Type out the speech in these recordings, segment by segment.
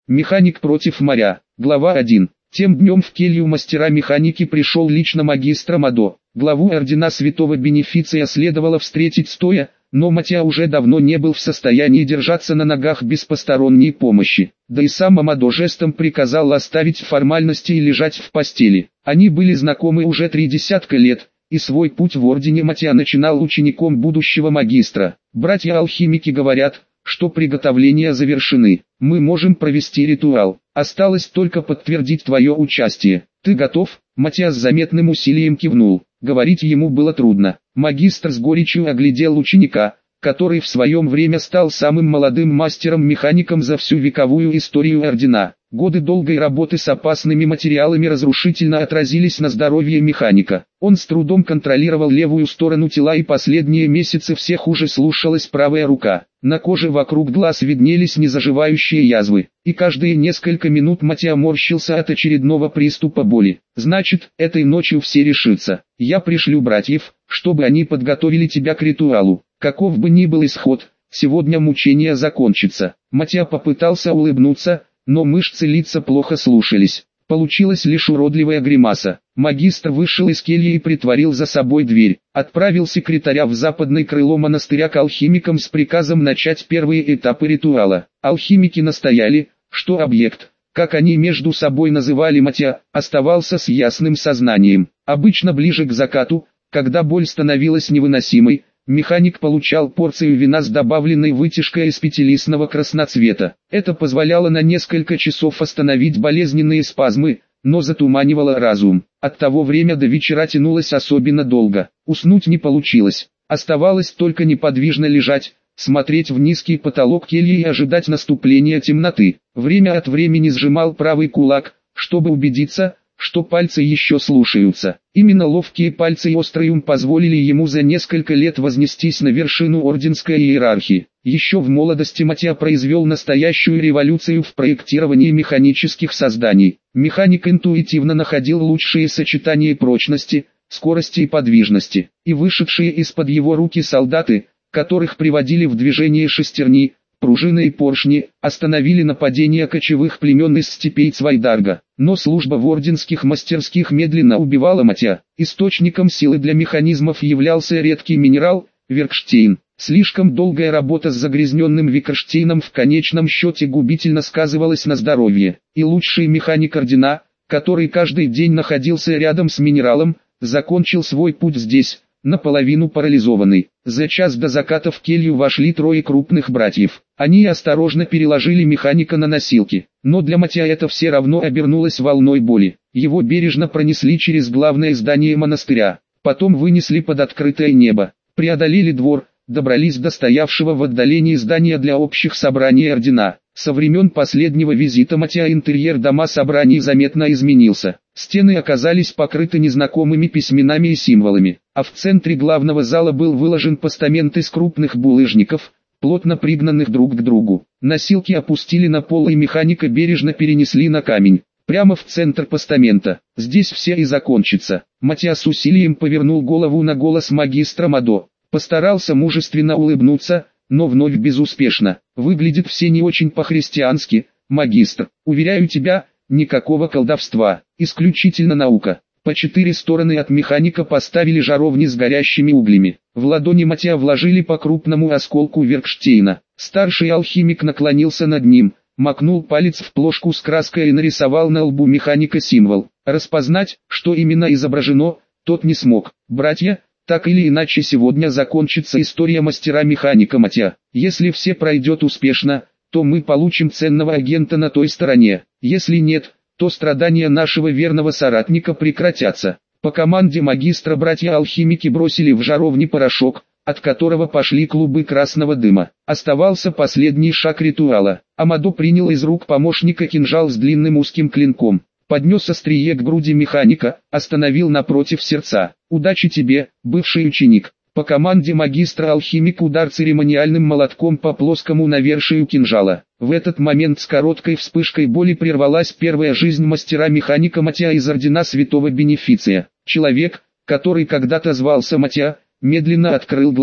Механик против моря. Глава 1. Тем днем в келью мастера механики пришел лично магистр Амадо. Главу ордена Святого Бенефиция следовало встретить стоя, но Матья уже давно не был в состоянии держаться на ногах без посторонней помощи. Да и сам Амадо жестом приказал оставить формальности и лежать в постели. Они были знакомы уже 3 десятка лет, и свой путь в ордене Матья начинал учеником будущего магистра. Братья-алхимики говорят, что приготовления завершены. Мы можем провести ритуал. Осталось только подтвердить твое участие. Ты готов? Матья с заметным усилием кивнул. Говорить ему было трудно. Магистр с горечью оглядел ученика, который в своем время стал самым молодым мастером-механиком за всю вековую историю ордена. Годы долгой работы с опасными материалами разрушительно отразились на здоровье механика. Он с трудом контролировал левую сторону тела, и последние месяцы все хуже слушалась правая рука. На коже вокруг глаз виднелись незаживающие язвы, и каждые несколько минут Матья морщился от очередного приступа боли. Значит, этой ночью все решится. Я пришлю братьев, чтобы они подготовили тебя к ритуалу. Каков бы ни был исход, сегодня мучение закончится. Матья попытался улыбнуться, но мышцы лица плохо слушались. Получилась лишь уродливая гримаса. Магистр вышел из кельи и притворил за собой дверь. Отправил секретаря в западное крыло монастыря к алхимикам с приказом начать первые этапы ритуала. Алхимики настояли, что объект, как они между собой называли Матья, оставался с ясным сознанием. Обычно ближе к закату, когда боль становилась невыносимой, механик получал порцию вина с добавленной вытяжкой из пятилистного красноцвета. Это позволяло на несколько часов остановить болезненные спазмы, но затуманивало разум. Оттого время до вечера тянулось особенно долго. Уснуть не получилось. Оставалось только неподвижно лежать, смотреть в низкий потолок кельи и ожидать наступления темноты. Время от времени сжимал правый кулак, чтобы убедиться, что пальцы еще слушаются. Именно ловкие пальцы и острый ум позволили ему за несколько лет вознестись на вершину орденской иерархии. Еще в молодости Матья произвел настоящую революцию в проектировании механических созданий. Механик интуитивно находил лучшие сочетания прочности, скорости и подвижности. И вышедшие из-под его руки солдаты, которых приводили в движение шестерни, пружины и поршни, остановили нападение кочевых племен из степей Цвайдарга. Но служба в орденских мастерских медленно убивала Матья. Источником силы для механизмов являлся редкий минерал – Веркштейн. Слишком долгая работа с загрязненным Викерштейном в конечном счете губительно сказывалась на здоровье. И лучший механик ордена, который каждый день находился рядом с минералом, закончил свой путь здесь, наполовину парализованный. За час до заката в келью вошли 3 крупных братьев. Они осторожно переложили механика на носилки. Но для Матья это все равно обернулось волной боли. Его бережно пронесли через главное здание монастыря. Потом вынесли под открытое небо. Преодолели двор, добрались до стоявшего в отдалении здания для общих собраний ордена. Со времен последнего визита Матья интерьер дома собраний заметно изменился. Стены оказались покрыты незнакомыми письменами и символами, а в центре главного зала был выложен постамент из крупных булыжников, плотно пригнанных друг к другу. Носилки опустили на пол и механика бережно перенесли на камень, прямо в центр постамента. Здесь все и закончится. Матья с усилием повернул голову на голос магистра Амадо. Постарался мужественно улыбнуться, но вновь безуспешно. Выглядит все не очень по-христиански, магистр. Уверяю тебя, никакого колдовства, исключительно наука. По 4 стороны от механика поставили жаровни с горящими углями. В ладони Матья вложили по крупному осколку Веркштейна. Старший алхимик наклонился над ним, макнул палец в плошку с краской и нарисовал на лбу механика символ. Распознать, что именно изображено, тот не смог. Братья, так или иначе сегодня закончится история мастера-механика Матья. Если все пройдет успешно, то мы получим ценного агента на той стороне. Если нет, то страдания нашего верного соратника прекратятся. По команде магистра братья-алхимики бросили в жаровни порошок, от которого пошли клубы красного дыма. Оставался последний шаг ритуала. Амадо принял из рук помощника кинжал с длинным узким клинком. Поднес острие к груди механика, остановил напротив сердца. «Удачи тебе, бывший ученик!» По команде магистра-алхимик удар церемониальным молотком по плоскому навершию кинжала. В этот момент с короткой вспышкой боли прервалась первая жизнь мастера-механика Матья из ордена Святого Бенефиция. Человек, который когда-то звался Матья, медленно открыл глаза.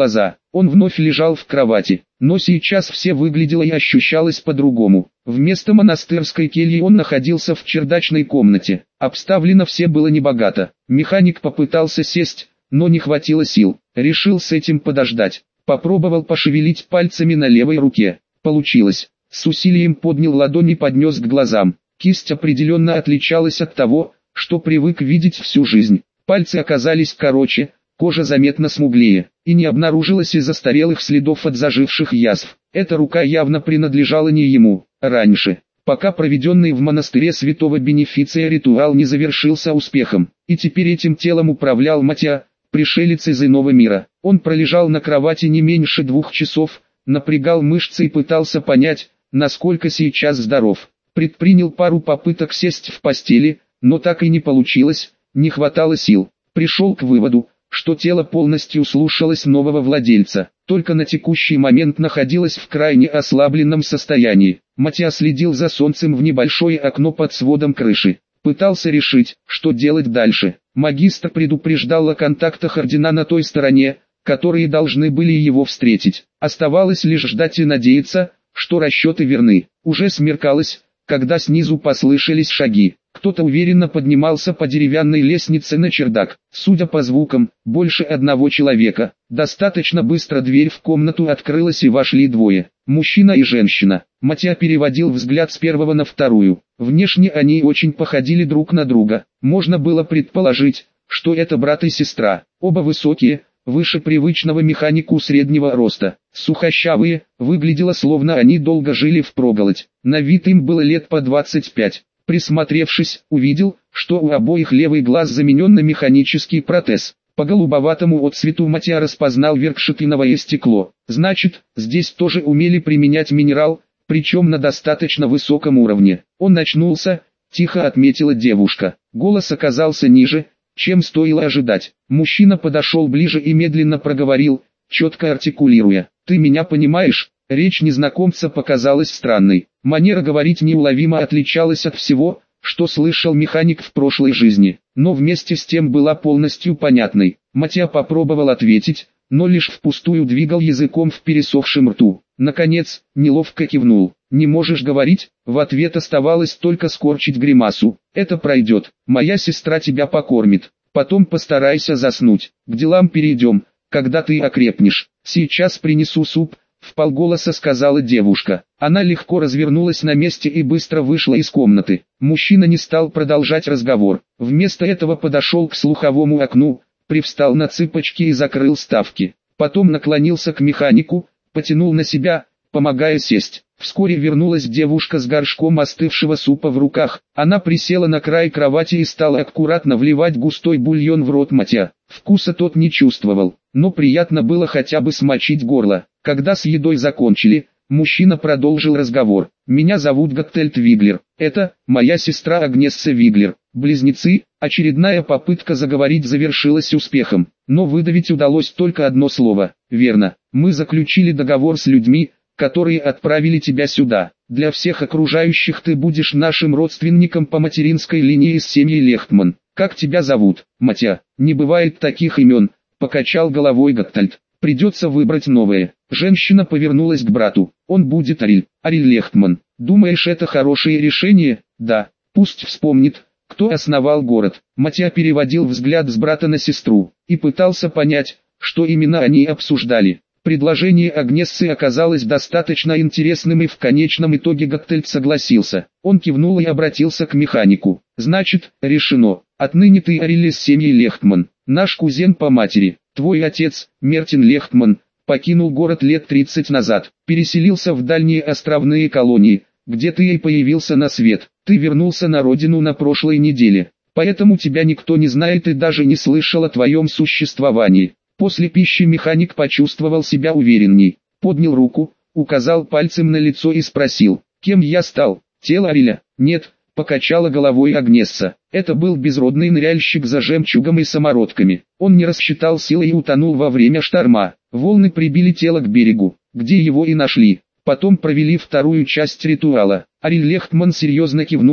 Он вновь лежал в кровати, но сейчас все выглядело и ощущалось по-другому. Вместо монастырской кельи он находился в чердачной комнате. Обставлено все было небогато. Механик попытался сесть, но не хватило сил. Решил с этим подождать. Попробовал пошевелить пальцами на левой руке. Получилось. С усилием поднял ладонь и поднес к глазам. Кисть определенно отличалась от того, что привык видеть всю жизнь. Пальцы оказались короче, кожа заметно смуглее, и не обнаружилось и застарелых следов от заживших язв. Эта рука явно принадлежала не ему. Раньше, пока проведенный в монастыре святого Бенефиция ритуал не завершился успехом, и теперь этим телом управлял Матья, пришелец из иного мира. Он пролежал на кровати не меньше 2 часов, напрягал мышцы и пытался понять, насколько сейчас здоров. Предпринял пару попыток сесть в постели, но так и не получилось, не хватало сил. Пришел к выводу, что тело полностью слушалось нового владельца, только на текущий момент находилось в крайне ослабленном состоянии. Матья следил за солнцем в небольшое окно под сводом крыши. Пытался решить, что делать дальше. Магистр предупреждал о контактах ордена на той стороне, которые должны были его встретить. Оставалось лишь ждать и надеяться, что расчеты верны. Уже смеркалось, когда снизу послышались шаги. Кто-то уверенно поднимался по деревянной лестнице на чердак. Судя по звукам, больше одного человека. Достаточно быстро дверь в комнату открылась и вошли двое. Мужчина и женщина. Матья переводил взгляд с первого на вторую. Внешне они очень походили друг на друга. Можно было предположить, что это брат и сестра. Оба высокие, выше привычного механику среднего роста. Сухощавые, выглядело словно они долго жили впроголодь. На вид им было лет по 25. Присмотревшись, увидел, что у обоих левый глаз заменен на механический протез. По голубоватому отцвету Матья распознал веркшетиновое стекло. Значит, здесь тоже умели применять минерал, причем на достаточно высоком уровне. Он очнулся, тихо отметила девушка. Голос оказался ниже, чем стоило ожидать. Мужчина подошел ближе и медленно проговорил, четко артикулируя: «Ты меня понимаешь?» Речь незнакомца показалась странной. Манера говорить неуловимо отличалась от всего, что слышал механик в прошлой жизни, но вместе с тем была полностью понятной. Матья попробовал ответить, но лишь впустую двигал языком в пересохшем рту. Наконец, неловко кивнул. «Не можешь говорить?» В ответ оставалось только скорчить гримасу. «Это пройдет. Моя сестра тебя покормит. Потом постарайся заснуть. К делам перейдем, когда ты окрепнешь. Сейчас принесу суп», — вполголоса сказала девушка. Она легко развернулась на месте и быстро вышла из комнаты. Мужчина не стал продолжать разговор. Вместо этого подошел к слуховому окну, привстал на цыпочки и закрыл ставки. Потом наклонился к механику, потянул на себя, помогая сесть. Вскоре вернулась девушка с горшком остывшего супа в руках. Она присела на край кровати и стала аккуратно вливать густой бульон в рот Матья. Вкуса тот не чувствовал, но приятно было хотя бы смочить горло. Когда с едой закончили, мужчина продолжил разговор. «Меня зовут Готтельд Виглер. Это моя сестра Агнесса Виглер. Близнецы». Очередная попытка заговорить завершилась успехом, но выдавить удалось только одно слово. «Верно. Мы заключили договор с людьми, которые отправили тебя сюда. Для всех окружающих ты будешь нашим родственником по материнской линии из семьи Лехтман. Как тебя зовут?» «Матья». «Не бывает таких имен», — покачал головой Готтельд. «Придется выбрать новое». Женщина повернулась к брату. «Он будет Ариль Лехтман. Думаешь, это хорошее решение?» «Да. Пусть вспомнит, кто основал город». Матья переводил взгляд с брата на сестру и пытался понять, что именно они обсуждали. Предложение Агнессы оказалось достаточно интересным, и в конечном итоге Готтельд согласился. Он кивнул и обратился к механику. «Значит, решено. Отныне ты Ариль из семьи Лехтман, наш кузен по матери. Твой отец, Мертин Лехтман, покинул город лет 30 назад, переселился в дальние островные колонии, где ты и появился на свет. Ты вернулся на родину на прошлой неделе, поэтому тебя никто не знает и даже не слышал о твоем существовании». После пищи механик почувствовал себя уверенней, поднял руку, указал пальцем на лицо и спросил: «Кем я стал? Тело Ариля?» «Нет», — покачала головой Агнесса. «Это был безродный ныряльщик за жемчугом и самородками. Он не рассчитал силы и утонул во время шторма. Волны прибили тело к берегу, где его и нашли. Потом провели вторую часть ритуала». Ариль Лехтман серьезно кивнул,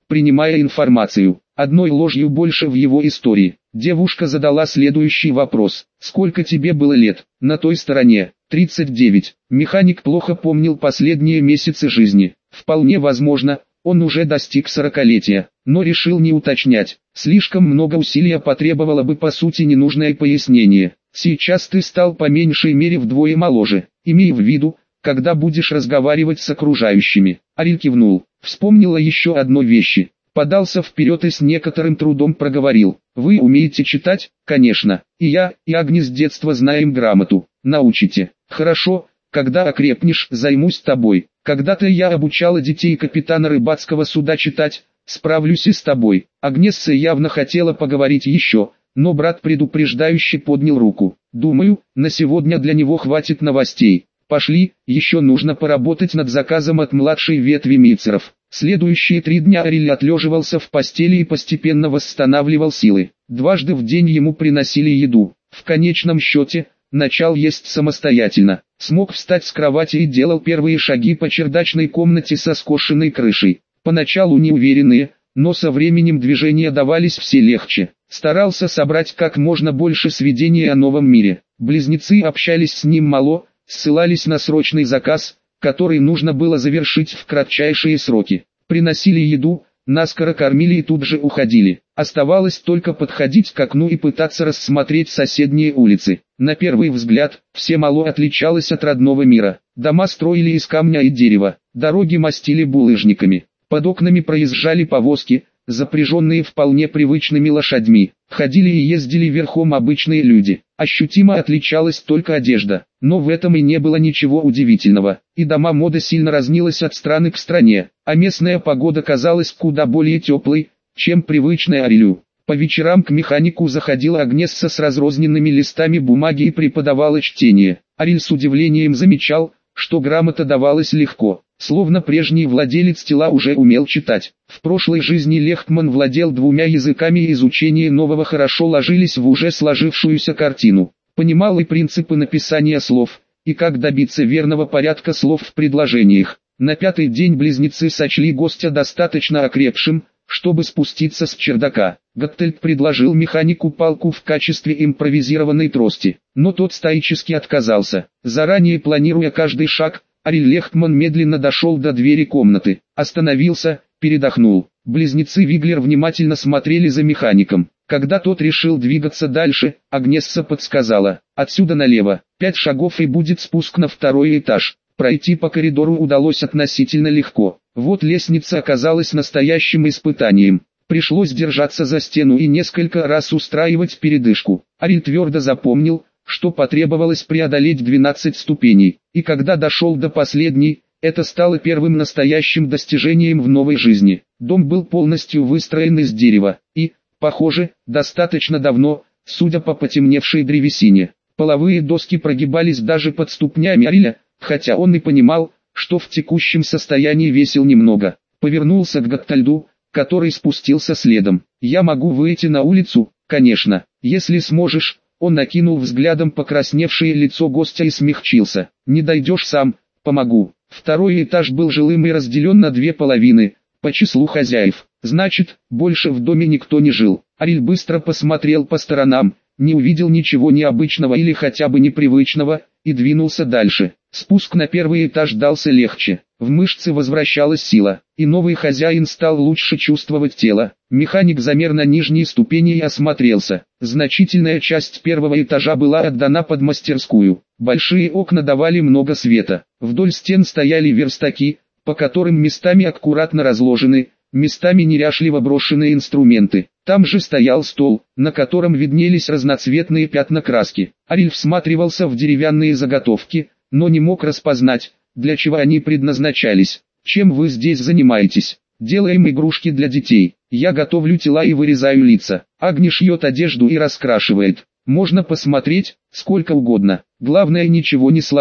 принимая информацию. Одной ложью больше в его истории. Девушка задала следующий вопрос. «Сколько тебе было лет?» На той стороне. 39. Механик плохо помнил последние месяцы жизни. Вполне возможно, он уже достиг 40-летия, но решил не уточнять. Слишком много усилия потребовало бы по сути ненужное пояснение. «Сейчас ты стал по меньшей мере вдвое моложе. Имей в виду, когда будешь разговаривать с окружающими». Ариль кивнул. Вспомнила еще одной вещи. Подался вперед и с некоторым трудом проговорил. «Вы умеете читать?» «Конечно. И я, и Агни с детства знаем грамоту. Научите?» «Хорошо, когда окрепнешь, займусь тобой. Когда-то я обучала детей капитана рыбацкого суда читать, справлюсь и с тобой». Агнесса явно хотела поговорить еще, но брат предупреждающе поднял руку. «Думаю, на сегодня для него хватит новостей. Пошли, еще нужно поработать над заказом от младшей ветви Мицеров». Следующие 3 дня Ариль отлеживался в постели и постепенно восстанавливал силы. Дважды в день ему приносили еду. В конечном счете, начал есть самостоятельно. Смог встать с кровати и делал первые шаги по чердачной комнате со скошенной крышей. Поначалу неуверенные, но со временем движения давались все легче. Старался собрать как можно больше сведений о новом мире. Близнецы общались с ним мало, ссылались на срочный заказ, который нужно было завершить в кратчайшие сроки. Приносили еду, наскоро кормили и тут же уходили. Оставалось только подходить к окну и пытаться рассмотреть соседние улицы. На первый взгляд, все мало отличалось от родного мира. Дома строили из камня и дерева, дороги мастили булыжниками. Под окнами проезжали повозки, запряженные вполне привычными лошадьми. Ходили и ездили верхом обычные люди. Ощутимо отличалась только одежда, но в этом и не было ничего удивительного. И дома мода сильно разнилась от страны к стране, а местная погода казалась куда более теплой, чем привычная Арилю. По вечерам к механику заходила Агнесса с разрозненными листами бумаги и преподавала чтение. Ариль с удивлением замечал, что грамота давалась легко, словно прежний владелец тела уже умел читать. В прошлой жизни Лехтман владел 2 языками и изучение нового хорошо ложились в уже сложившуюся картину. Понимал и принципы написания слов, и как добиться верного порядка слов в предложениях. На 5-й день близнецы сочли гостя достаточно окрепшим, чтобы спуститься с чердака. Готтельд предложил механику палку в качестве импровизированной трости, но тот стоически отказался. Заранее планируя каждый шаг, Ариль Лехтман медленно дошел до двери комнаты, остановился, передохнул. Близнецы Виглер внимательно смотрели за механиком. Когда тот решил двигаться дальше, Агнесса подсказала: «Отсюда налево, 5 шагов и будет спуск на 2-й этаж». Пройти по коридору удалось относительно легко. Вот лестница оказалась настоящим испытанием. Пришлось держаться за стену и несколько раз устраивать передышку. Ариль твердо запомнил, что потребовалось преодолеть 12 ступеней, и когда дошел до последней, это стало первым настоящим достижением в новой жизни. Дом был полностью выстроен из дерева, и, похоже, достаточно давно, судя по потемневшей древесине. Половые доски прогибались даже под ступнями Ариля, хотя он и понимал, что в текущем состоянии весил немного. Повернулся к Готтельду, который спустился следом. «Я могу выйти на улицу?» «Конечно, если сможешь». Он накинул взглядом покрасневшее лицо гостя и смягчился. «Не дойдешь сам, помогу». 2-й этаж был жилым и разделен на 2 половины, по числу хозяев. Значит, больше в доме никто не жил. Ариль быстро посмотрел по сторонам, не увидел ничего необычного или хотя бы непривычного, и двинулся дальше. Спуск на 1-й этаж дался легче, в мышцы возвращалась сила, и новый хозяин стал лучше чувствовать тело. Механик замер на нижней ступени и осмотрелся. Значительная часть 1-го этажа была отдана под мастерскую. Большие окна давали много света. Вдоль стен стояли верстаки, по которым местами аккуратно разложены, местами неряшливо брошенные инструменты. Там же стоял стол, на котором виднелись разноцветные пятна краски. Ариль всматривался в деревянные заготовки, но не мог распознать, для чего они предназначались. «Чем вы здесь занимаетесь?» «Делаем игрушки для детей. Я готовлю тела и вырезаю лица. Агни шьет одежду и раскрашивает. Можно посмотреть, сколько угодно. Главное, ничего не сломай».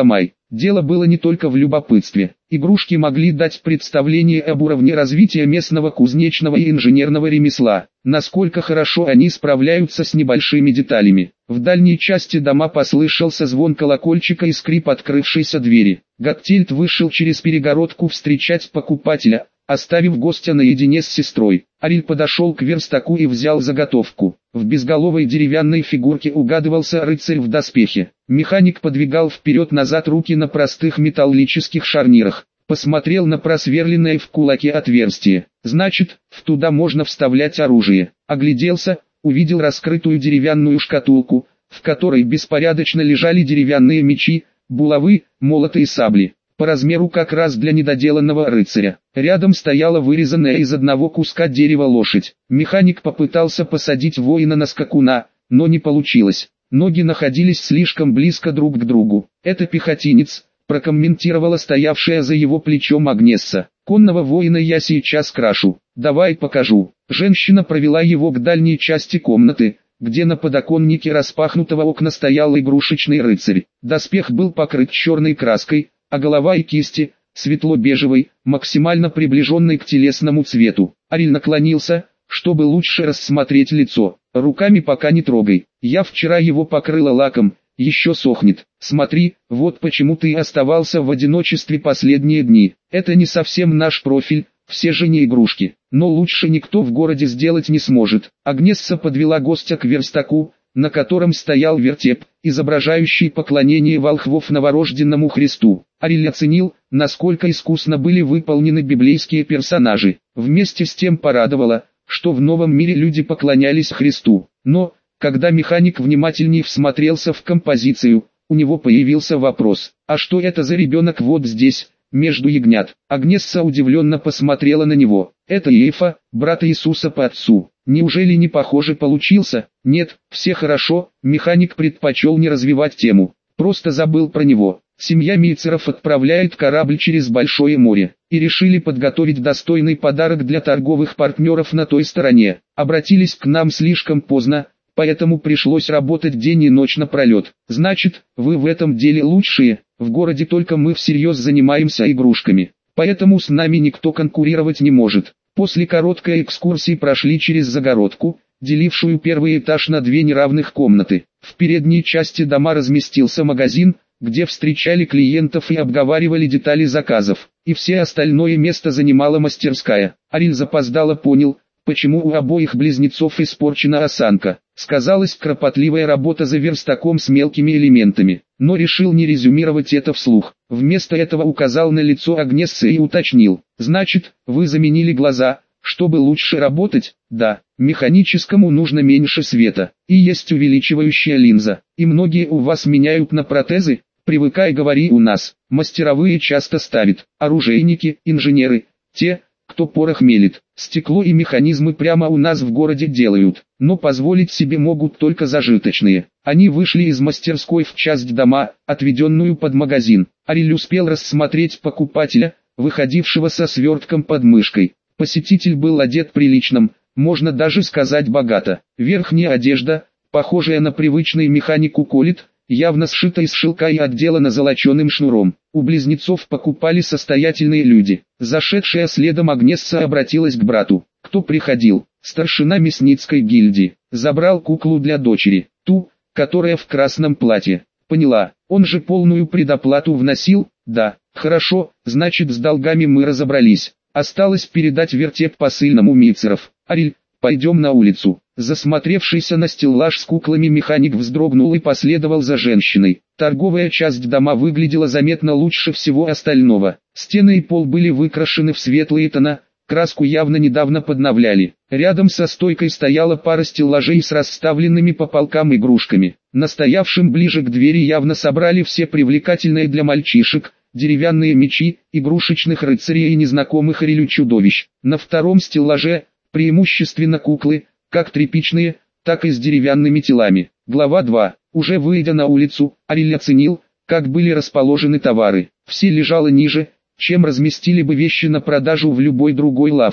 Дело было не только в любопытстве. Игрушки могли дать представление об уровне развития местного кузнечного и инженерного ремесла, насколько хорошо они справляются с небольшими деталями. В дальней части дома послышался звон колокольчика и скрип открывшейся двери. Гаттильд вышел через перегородку встречать покупателя, оставив гостя наедине с сестрой. Ариль подошел к верстаку и взял заготовку. В безголовой деревянной фигурке угадывался рыцарь в доспехе. Механик подвигал вперед-назад руки на простых металлических шарнирах. Посмотрел на просверленное в кулаке отверстие. Значит, туда можно вставлять оружие. Огляделся, увидел раскрытую деревянную шкатулку, в которой беспорядочно лежали деревянные мечи, булавы, молоты и сабли. По размеру как раз для недоделанного рыцаря. Рядом стояла вырезанная из одного куска дерева лошадь. Механик попытался посадить воина на скакуна, но не получилось. Ноги находились слишком близко друг к другу. «Это пехотинец», — прокомментировала стоявшая за его плечом Агнесса. «Конного воина я сейчас крашу. Давай покажу». Женщина провела его к дальней части комнаты, где на подоконнике распахнутого окна стоял игрушечный рыцарь. Доспех был покрыт черной краской, а голова и кисти, светло-бежевой, максимально приближенной к телесному цвету. Ариль наклонился, чтобы лучше рассмотреть лицо. «Руками пока не трогай. Я вчера его покрыла лаком, еще сохнет. Смотри, вот почему ты оставался в одиночестве последние дни. Это не совсем наш профиль, все же не игрушки. Но лучше никто в городе сделать не сможет». Агнесса подвела гостя к верстаку, на котором стоял вертеп, изображающий поклонение волхвов новорожденному Христу. Ариль оценил, насколько искусно были выполнены библейские персонажи. Вместе с тем порадовало, что в новом мире люди поклонялись Христу. Но, когда механик внимательнее всмотрелся в композицию, у него появился вопрос: а что это за ребенок вот здесь, между ягнят? Агнесса удивленно посмотрела на него. «Это Иефа, брат Иисуса по отцу. Неужели не похоже получился?» «Нет, все хорошо». Механик предпочел не развивать тему. Просто забыл про него. Семья Мицеров отправляет корабль через Большое море, и решили подготовить достойный подарок для торговых партнеров на той стороне. Обратились к нам слишком поздно, поэтому пришлось работать день и ночь напролет. Значит, вы в этом деле лучшие. В городе только мы всерьез занимаемся игрушками, поэтому с нами никто конкурировать не может. После короткой экскурсии прошли через загородку, делившую первый этаж на две неравных комнаты. В передней части дома разместился магазин, где встречали клиентов и обговаривали детали заказов, и все остальное место занимала мастерская. Ариль запоздало понял, почему у обоих близнецов испорчена осанка. Сказалась кропотливая работа за верстаком с мелкими элементами, но решил не резюмировать это вслух. Вместо этого указал на лицо Агнессы и уточнил: «Значит, вы заменили глаза, чтобы лучше работать?» «Да, механическому нужно меньше света, и есть увеличивающая линза, и многие у вас меняют на протезы?» «Привыкай, говори у нас. Мастеровые часто ставят, оружейники, инженеры, те, кто порох мелит. Стекло и механизмы прямо у нас в городе делают, но позволить себе могут только зажиточные». Они вышли из мастерской в часть дома, отведенную под магазин. Ариль успел рассмотреть покупателя, выходившего со свертком под мышкой. Посетитель был одет приличным, можно даже сказать богато. Верхняя одежда, похожая на привычный механику колет, явно сшита из шелка и отделана золоченым шнуром. У близнецов покупали состоятельные люди. Зашедшая следом Агнесса обратилась к брату. «Кто приходил?» «Старшина мясницкой гильдии. Забрал куклу для дочери, ту, которая в красном платье». «Поняла, он же полную предоплату вносил?» «Да». «Хорошо, значит с долгами мы разобрались. Осталось передать вертеп посыльному Мицеров. Ариль, пойдем на улицу». Засмотревшийся на стеллаж с куклами механик вздрогнул и последовал за женщиной. Торговая часть дома выглядела заметно лучше всего остального. Стены и пол были выкрашены в светлые тона, краску явно недавно подновляли. Рядом со стойкой стояла пара стеллажей с расставленными по полкам игрушками. На стоявшем ближе к двери явно собрали все привлекательные для мальчишек: деревянные мечи, игрушечных рыцарей и незнакомых Арилю чудовищ. На втором стеллаже, преимущественно куклы, как тряпичные, так и с деревянными телами. Глава 2. Уже выйдя на улицу, Ариль оценил, как были расположены товары. Все лежало ниже, чем разместили бы вещи на продажу в любой другой лавке.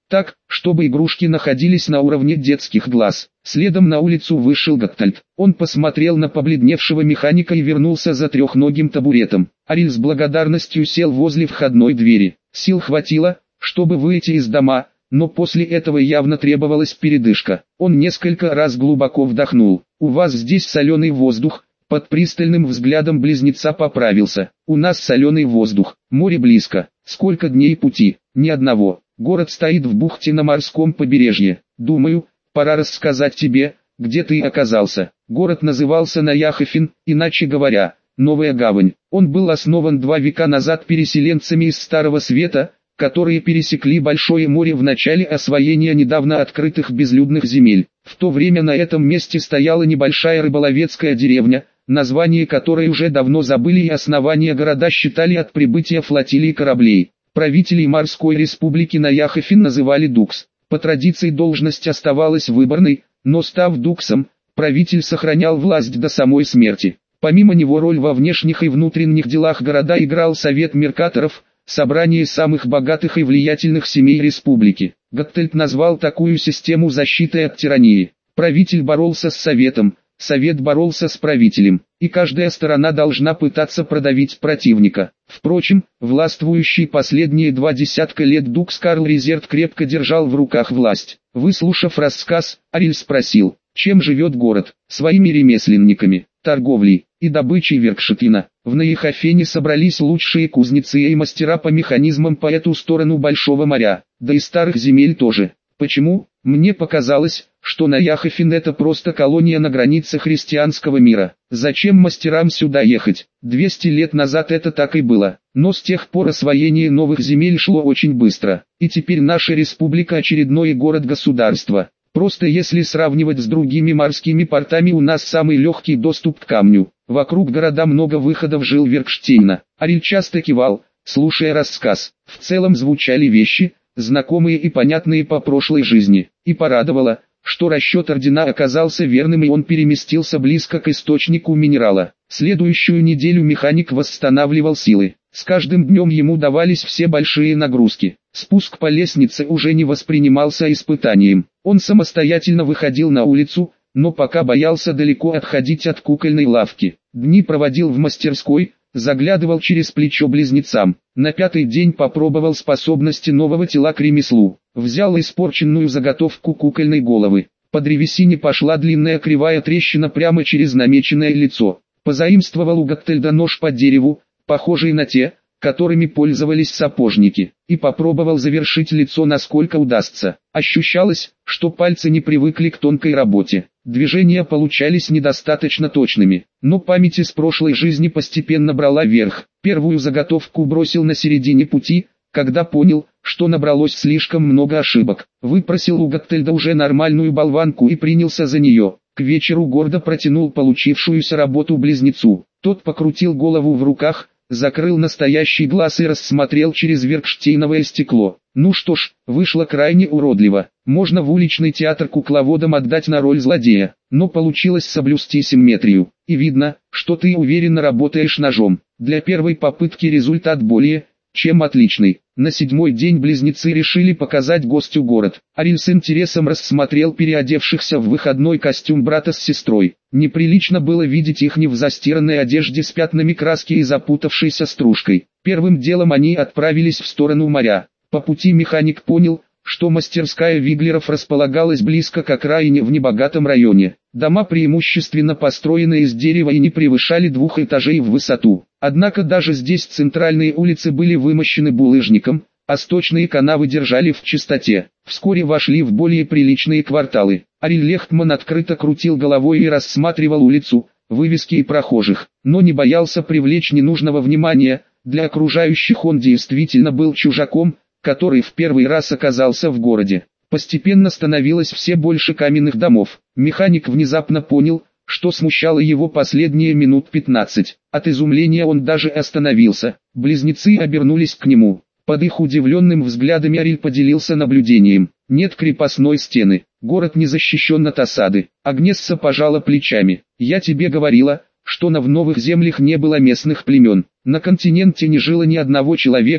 так, чтобы игрушки находились на уровне детских глаз. Следом на улицу вышел Готтальд. Он посмотрел на побледневшего механика и вернулся за трехногим табуретом. Ариль с благодарностью сел возле входной двери. Сил хватило, чтобы выйти из дома, но после этого явно требовалась передышка. Он несколько раз глубоко вдохнул. «У вас здесь соленый воздух?» Под пристальным взглядом близнеца поправился. «У нас соленый воздух, море близко. Сколько дней пути?» «Ни одного. Город стоит в бухте на морском побережье. Думаю, пора рассказать тебе, где ты оказался». Город назывался Наяхофен, иначе говоря, Новая Гавань. Он был основан 2 века назад переселенцами из Старого Света, которые пересекли Большое море в начале освоения недавно открытых безлюдных земель. В то время на этом месте стояла небольшая рыболовецкая деревня, название которой уже давно забыли и основание города считали от прибытия флотилии кораблей. Правителей морской республики Наяхофен называли Дукс. По традиции должность оставалась выборной, но став Дуксом, правитель сохранял власть до самой смерти. Помимо него роль во внешних и внутренних делах города играл Совет Меркаторов, собрание самых богатых и влиятельных семей республики. Готтальд назвал такую систему защитой от тирании. Правитель боролся с Советом, Совет боролся с правителем, и каждая сторона должна пытаться продавить противника. Впрочем, властвующий последние 20 лет Дукс Карл Резерт крепко держал в руках власть. Выслушав рассказ, Ариль спросил, чем живет город? Своими ремесленниками, торговлей и добычей веркшетина. В Наяхофене собрались лучшие кузнецы и мастера по механизмам по эту сторону Большого моря, да и старых земель тоже. Почему? Мне показалось, что Наяхофен это просто колония на границе христианского мира. Зачем мастерам сюда ехать? 200 лет назад это так и было. Но с тех пор освоение новых земель шло очень быстро. И теперь наша республика очередной город-государство. Просто если сравнивать с другими морскими портами, у нас самый легкий доступ к камню. Вокруг города много выходов жил Веркштейна. Ариль часто кивал, слушая рассказ. В целом звучали вещи, знакомые и понятные по прошлой жизни. И порадовало, что расчет ордена оказался верным, и он переместился близко к источнику минерала. Следующую неделю механик восстанавливал силы. С каждым днем ему давались все большие нагрузки. Спуск по лестнице уже не воспринимался испытанием. Он самостоятельно выходил на улицу, но пока боялся далеко отходить от кукольной лавки. Дни проводил в мастерской, заглядывал через плечо близнецам. На 5-й день попробовал способности нового тела к ремеслу. Взял испорченную заготовку кукольной головы. По древесине пошла длинная кривая трещина прямо через намеченное лицо. Позаимствовал у Готтальда нож по дереву, похожий на те, которыми пользовались сапожники, и попробовал завершить лицо насколько удастся. Ощущалось, что пальцы не привыкли к тонкой работе. Движения получались недостаточно точными, но память из прошлой жизни постепенно брала верх. Первую заготовку бросил на середине пути, когда понял, что набралось слишком много ошибок. Выпросил у Готтальда уже нормальную болванку и принялся за нее. К вечеру гордо протянул получившуюся работу близнецу. Тот покрутил голову в руках, закрыл настоящий глаз и рассмотрел через веркштейновое стекло. Ну что ж, вышло крайне уродливо. Можно в уличный театр кукловодам отдать на роль злодея, но получилось соблюсти симметрию. И видно, что ты уверенно работаешь ножом. Для первой попытки результат более чем отличный. На 7-й день близнецы решили показать гостю город. Ариль с интересом рассмотрел переодевшихся в выходной костюм брата с сестрой. Неприлично было видеть их не в застиранной одежде с пятнами краски и запутавшейся стружкой. Первым делом они отправились в сторону моря. По пути механик понял, что мастерская Виглеров располагалась близко к окраине в небогатом районе. Дома преимущественно построены из дерева и не превышали 2 этажей в высоту. Однако даже здесь центральные улицы были вымощены булыжником, а сточные канавы держали в чистоте. Вскоре вошли в более приличные кварталы. Ариль Лехтман открыто крутил головой и рассматривал улицу, вывески и прохожих, но не боялся привлечь ненужного внимания. Для окружающих он действительно был чужаком, который в первый раз оказался в городе. Постепенно становилось все больше каменных домов. Механик внезапно понял, что смущало его последние минут 15. От изумления он даже остановился. Близнецы обернулись к нему. Под их удивленным взглядами Ариль поделился наблюдением. Нет крепостной стены, город не защищен от осады. Агнесса пожала плечами. Я тебе говорила, что в новых землях не было местных племен. На континенте не жило ни одного человека,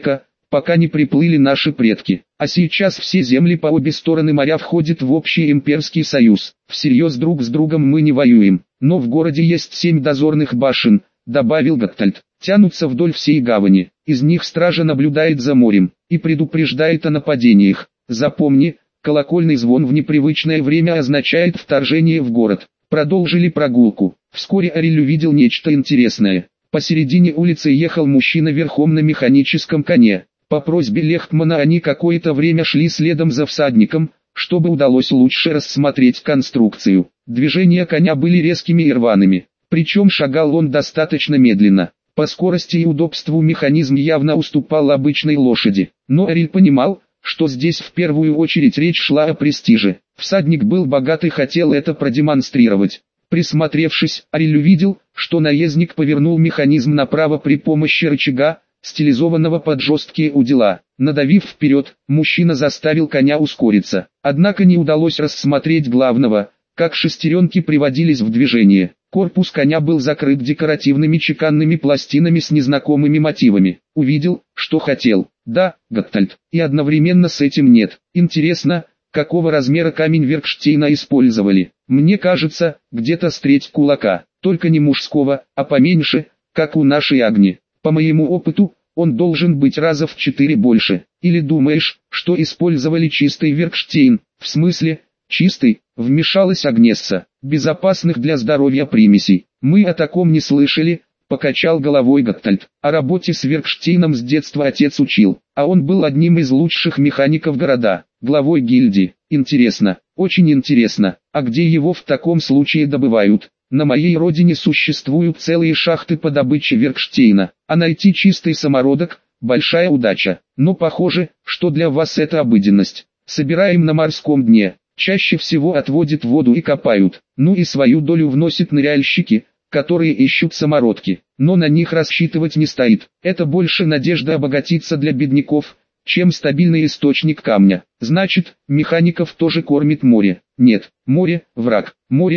пока не приплыли наши предки. А сейчас все земли по обе стороны моря входят в общий имперский союз. Всерьез друг с другом мы не воюем, но в городе есть 7 дозорных башен, добавил Гаттальд. Тянутся вдоль всей гавани, из них стража наблюдает за морем и предупреждает о нападениях. Запомни, колокольный звон в непривычное время означает вторжение в город. Продолжили прогулку. Вскоре Ариль увидел нечто интересное. Посередине улицы ехал мужчина верхом на механическом коне. По просьбе Лехтмана они какое-то время шли следом за всадником, чтобы удалось лучше рассмотреть конструкцию. Движения коня были резкими и рваными, причем шагал он достаточно медленно. По скорости и удобству механизм явно уступал обычной лошади, но Ариль понимал, что здесь в первую очередь речь шла о престиже. Всадник был богат и хотел это продемонстрировать. Присмотревшись, Ариль увидел, что наездник повернул механизм направо при помощи рычага, стилизованного под жесткие удила. Надавив вперед, мужчина заставил коня ускориться. Однако не удалось рассмотреть главного, как шестеренки приводились в движение. Корпус коня был закрыт декоративными чеканными пластинами с незнакомыми мотивами. Увидел, что хотел. Да, Гаттальд, и одновременно с этим нет. Интересно, какого размера камень Веркштейна использовали? Мне кажется, где-то с треть кулака, только не мужского, а поменьше, как у нашей Агни. По моему опыту, он должен быть раза в 4 больше. Или думаешь, что использовали чистый Веркштейн? В смысле, чистый? Вмешалась Агнесса. Безопасных для здоровья примесей. Мы о таком не слышали, покачал головой Гаттальд. О работе с Веркштейном с детства отец учил, а он был одним из лучших механиков города, главой гильдии. Интересно, очень интересно, а где его в таком случае добывают? На моей родине существуют целые шахты по добыче Веркштейна, а найти чистый самородок – большая удача. Но похоже, что для вас это обыденность. Собираем на морском дне, чаще всего отводят воду и копают, ну и свою долю вносят ныряльщики, которые ищут самородки, но на них рассчитывать не стоит. Это больше надежда обогатиться для бедняков, чем стабильный источник камня. Значит, механиков тоже кормит море. Нет, море – враг,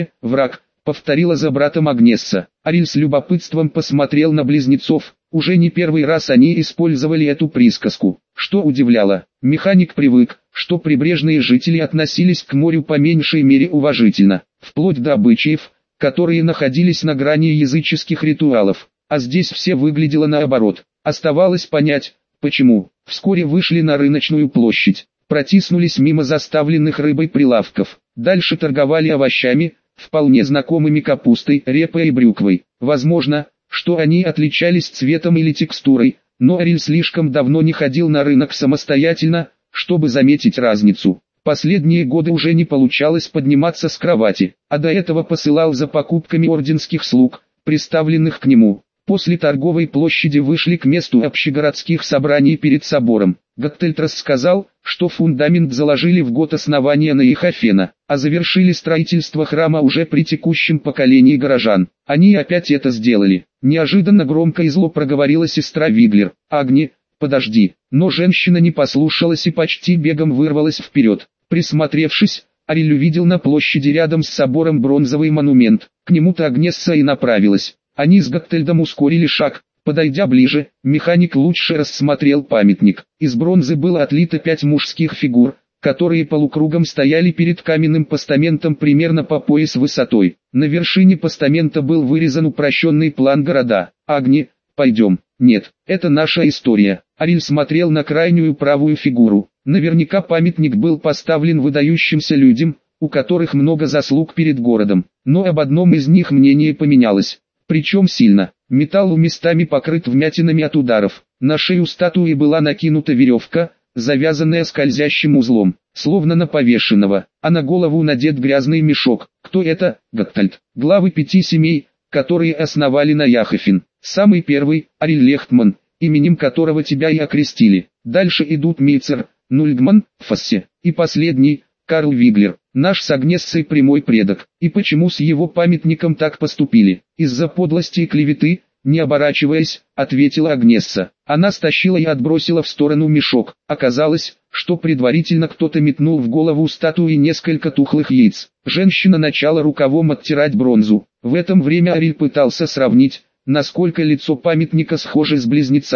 повторила за братом Агнесса. Ариль с любопытством посмотрел на близнецов. Уже не первый раз они использовали эту присказку. Что удивляло, механик привык, что прибрежные жители относились к морю по меньшей мере уважительно, вплоть до обычаев, которые находились на грани языческих ритуалов. А здесь все выглядело наоборот. Оставалось понять, почему. Вскоре вышли на рыночную площадь, протиснулись мимо заставленных рыбой прилавков. Дальше торговали овощами, вполне знакомыми капустой, репой и брюквой. Возможно, что они отличались цветом или текстурой, но Ариль слишком давно не ходил на рынок самостоятельно, чтобы заметить разницу. Последние годы уже не получалось подниматься с кровати, а до этого посылал за покупками орденских слуг, приставленных к нему. После торговой площади вышли к месту общегородских собраний перед собором. Гаттальд рассказал, что фундамент заложили в год основания Наихофена, а завершили строительство храма уже при текущем поколении горожан. Они опять это сделали. Неожиданно громко и зло проговорила сестра Виглер. «Агни, подожди!» Но женщина не послушалась и почти бегом вырвалась вперед. Присмотревшись, Ариль увидел на площади рядом с собором бронзовый монумент. К нему-то Агнесса и направилась. Они с Гаттальдом ускорили шаг. Подойдя ближе, механик лучше рассмотрел памятник. Из бронзы было отлито 5 мужских фигур, которые полукругом стояли перед каменным постаментом примерно по пояс высотой. На вершине постамента был вырезан упрощенный план города. «Агни, пойдем». «Нет, это наша история». Ариль смотрел на крайнюю правую фигуру. Наверняка памятник был поставлен выдающимся людям, у которых много заслуг перед городом. Но об одном из них мнение поменялось. Причем сильно. Металл местами покрыт вмятинами от ударов. На шею статуи была накинута веревка, завязанная скользящим узлом, словно на повешенного, а на голову надет грязный мешок. Кто это? Гаттальд. Главы 5 семей, которые основали Наяхофен. Самый первый, Ариль Лехтман, именем которого тебя и окрестили. Дальше идут Мейцер, Нульгман, Фассе. И последний, Карл Виглер, наш с Агнессой прямой предок. И почему с его памятником так поступили? Из-за подлости и клеветы, не оборачиваясь, ответила Агнесса. Она стащила и отбросила в сторону мешок. Оказалось, что предварительно кто-то метнул в голову статуи несколько тухлых яиц. Женщина начала рукавом оттирать бронзу. В это время Ариль пытался сравнить, насколько лицо памятника схоже с близнецами.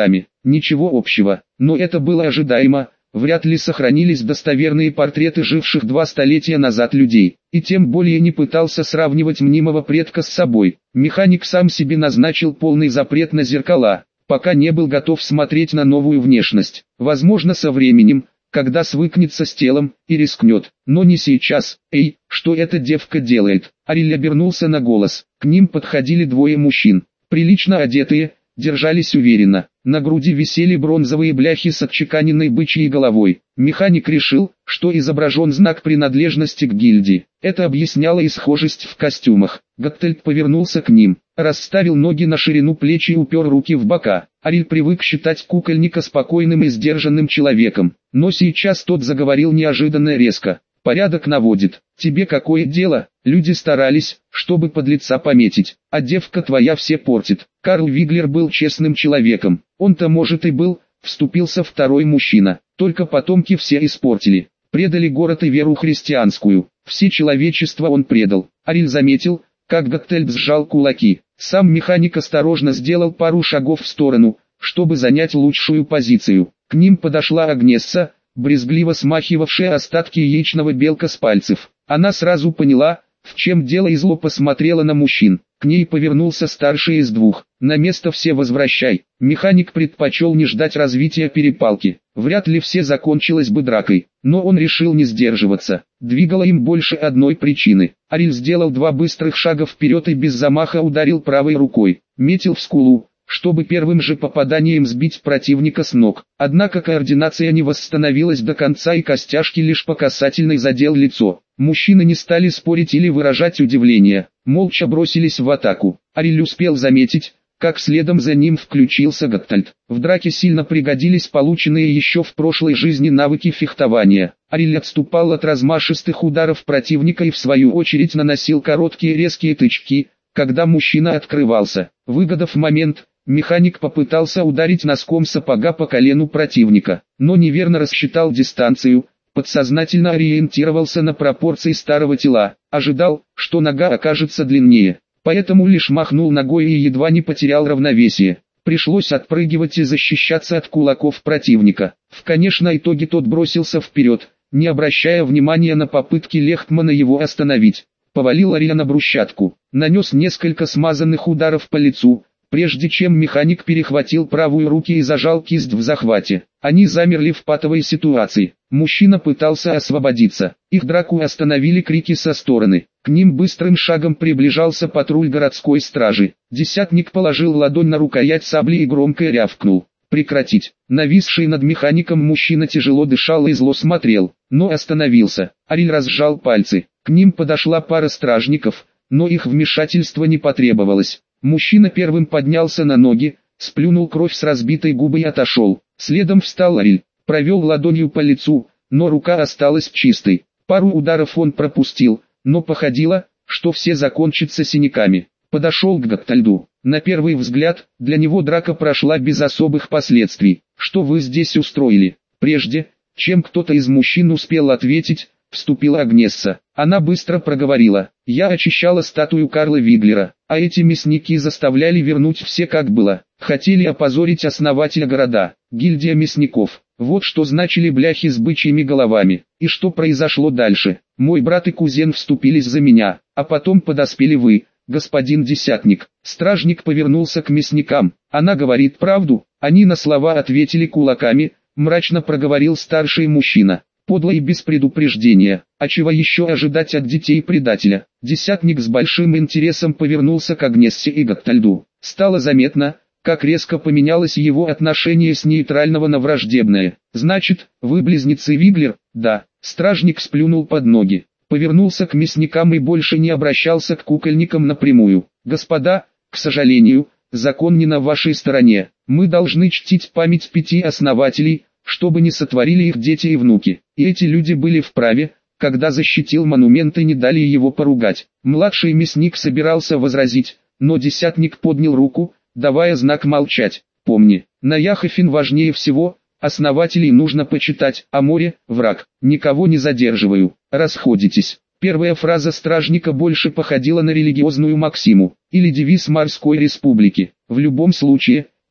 ничего общего, но это было ожидаемо. Вряд ли сохранились достоверные портреты живших 2 столетия назад людей, и тем более не пытался сравнивать мнимого предка с собой. Механик сам себе назначил полный запрет на зеркала, пока не был готов смотреть на новую внешность. Возможно, со временем, когда свыкнется с телом, и рискнет, но не сейчас. «Эй, что эта девка делает?» Ариль обернулся на голос. К ним подходили 2 мужчин, прилично одетые, держались уверенно. На груди висели бронзовые бляхи с отчеканенной бычьей головой. Механик решил, что изображен знак принадлежности к гильдии. Это объясняло и схожесть в костюмах. Готтельд повернулся к ним, расставил ноги на ширину плеч и упер руки в бока. Ариль привык считать кукольника спокойным и сдержанным человеком, но сейчас тот заговорил неожиданно резко. «Порядок наводит. Тебе какое дело? Люди старались, чтобы подлеца пометить, а девка твоя все портит». Карл Виглер был честным человеком. Он-то может и был, вступился 2-й мужчина. Только потомки все испортили. Предали город и веру христианскую. Все человечество он предал. Ариль заметил, как Готтельд сжал кулаки. Сам механик осторожно сделал пару шагов в сторону, чтобы занять лучшую позицию. К ним подошла Агнесса, брезгливо смахивавшая остатки яичного белка с пальцев. Она сразу поняла, в чем дело, и зло посмотрела на мужчин. К ней повернулся старший из 2. «На место все возвращай». Механик предпочел не ждать развития перепалки. Вряд ли все закончилось бы дракой, но он решил не сдерживаться. Двигало им больше одной причины. Ариль сделал 2 быстрых шага вперед и без замаха ударил правой рукой. Метил в скулу, чтобы первым же попаданием сбить противника с ног. Однако координация не восстановилась до конца, и костяшки лишь по касательной задел лицо. Мужчины не стали спорить или выражать удивление, молча бросились в атаку. Ариль успел заметить, как следом за ним включился Готтельд. В драке сильно пригодились полученные еще в прошлой жизни навыки фехтования. Ариль отступал от размашистых ударов противника и в свою очередь наносил короткие резкие тычки, когда мужчина открывался. Выгодав момент, механик попытался ударить носком сапога по колену противника, но неверно рассчитал дистанцию. Подсознательно ориентировался на пропорции старого тела, ожидал, что нога окажется длиннее, поэтому лишь махнул ногой и едва не потерял равновесие. Пришлось отпрыгивать и защищаться от кулаков противника. В конечном итоге тот бросился вперед, не обращая внимания на попытки Лехтмана его остановить. Повалил Ария на брусчатку, нанес несколько смазанных ударов по лицу, прежде чем механик перехватил правую руку и зажал кисть в захвате. Они замерли в патовой ситуации. Мужчина пытался освободиться. Их драку остановили крики со стороны. К ним быстрым шагом приближался патруль городской стражи. Десятник положил ладонь на рукоять сабли и громко рявкнул: «Прекратить!». Нависший над механиком мужчина тяжело дышал и зло смотрел, но остановился. Ариль разжал пальцы. К ним подошла пара стражников, но их вмешательство не потребовалось. Мужчина первым поднялся на ноги, сплюнул кровь с разбитой губы и отошел. Следом встал Ариль, провел ладонью по лицу, но рука осталась чистой. Пару ударов он пропустил, но походило, что все закончатся синяками. Подошел к Готтельду. На первый взгляд, для него драка прошла без особых последствий. «Что вы здесь устроили?» Прежде, чем кто-то из мужчин успел ответить, вступила Агнесса. Она быстро проговорила: «Я очищала статую Карла Виглера, а эти мясники заставляли вернуть все как было. Хотели опозорить основателя города, гильдия мясников. Вот что значили бляхи с бычьими головами. И что произошло дальше? Мой брат и кузен вступились за меня, а потом подоспели вы, господин Десятник». Стражник повернулся к мясникам. «Она говорит правду?» Они на слова ответили кулаками, мрачно проговорил старший мужчина. «Подло и без предупреждения. А чего еще ожидать от детей предателя?» Десятник с большим интересом повернулся к Агнессе и Готтельду. Стало заметно, как резко поменялось его отношение с нейтрального на враждебное. «Значит, вы близнецы Виглер?» «Да». Стражник сплюнул под ноги, повернулся к мясникам и больше не обращался к кукольникам напрямую. «Господа, к сожалению, закон не на вашей стороне. Мы должны чтить память 5 основателей, чтобы не сотворили их дети и внуки. И эти люди были вправе, когда защитил монумент и не дали его поругать». Младший мясник собирался возразить, но Десятник поднял руку, давая знак молчать. «Помни, на Яхофин важнее всего, основателей нужно почитать, а море – враг. Никого не задерживаю, расходитесь». Первая фраза стражника больше походила на религиозную максиму, или девиз морской республики. В любом случае,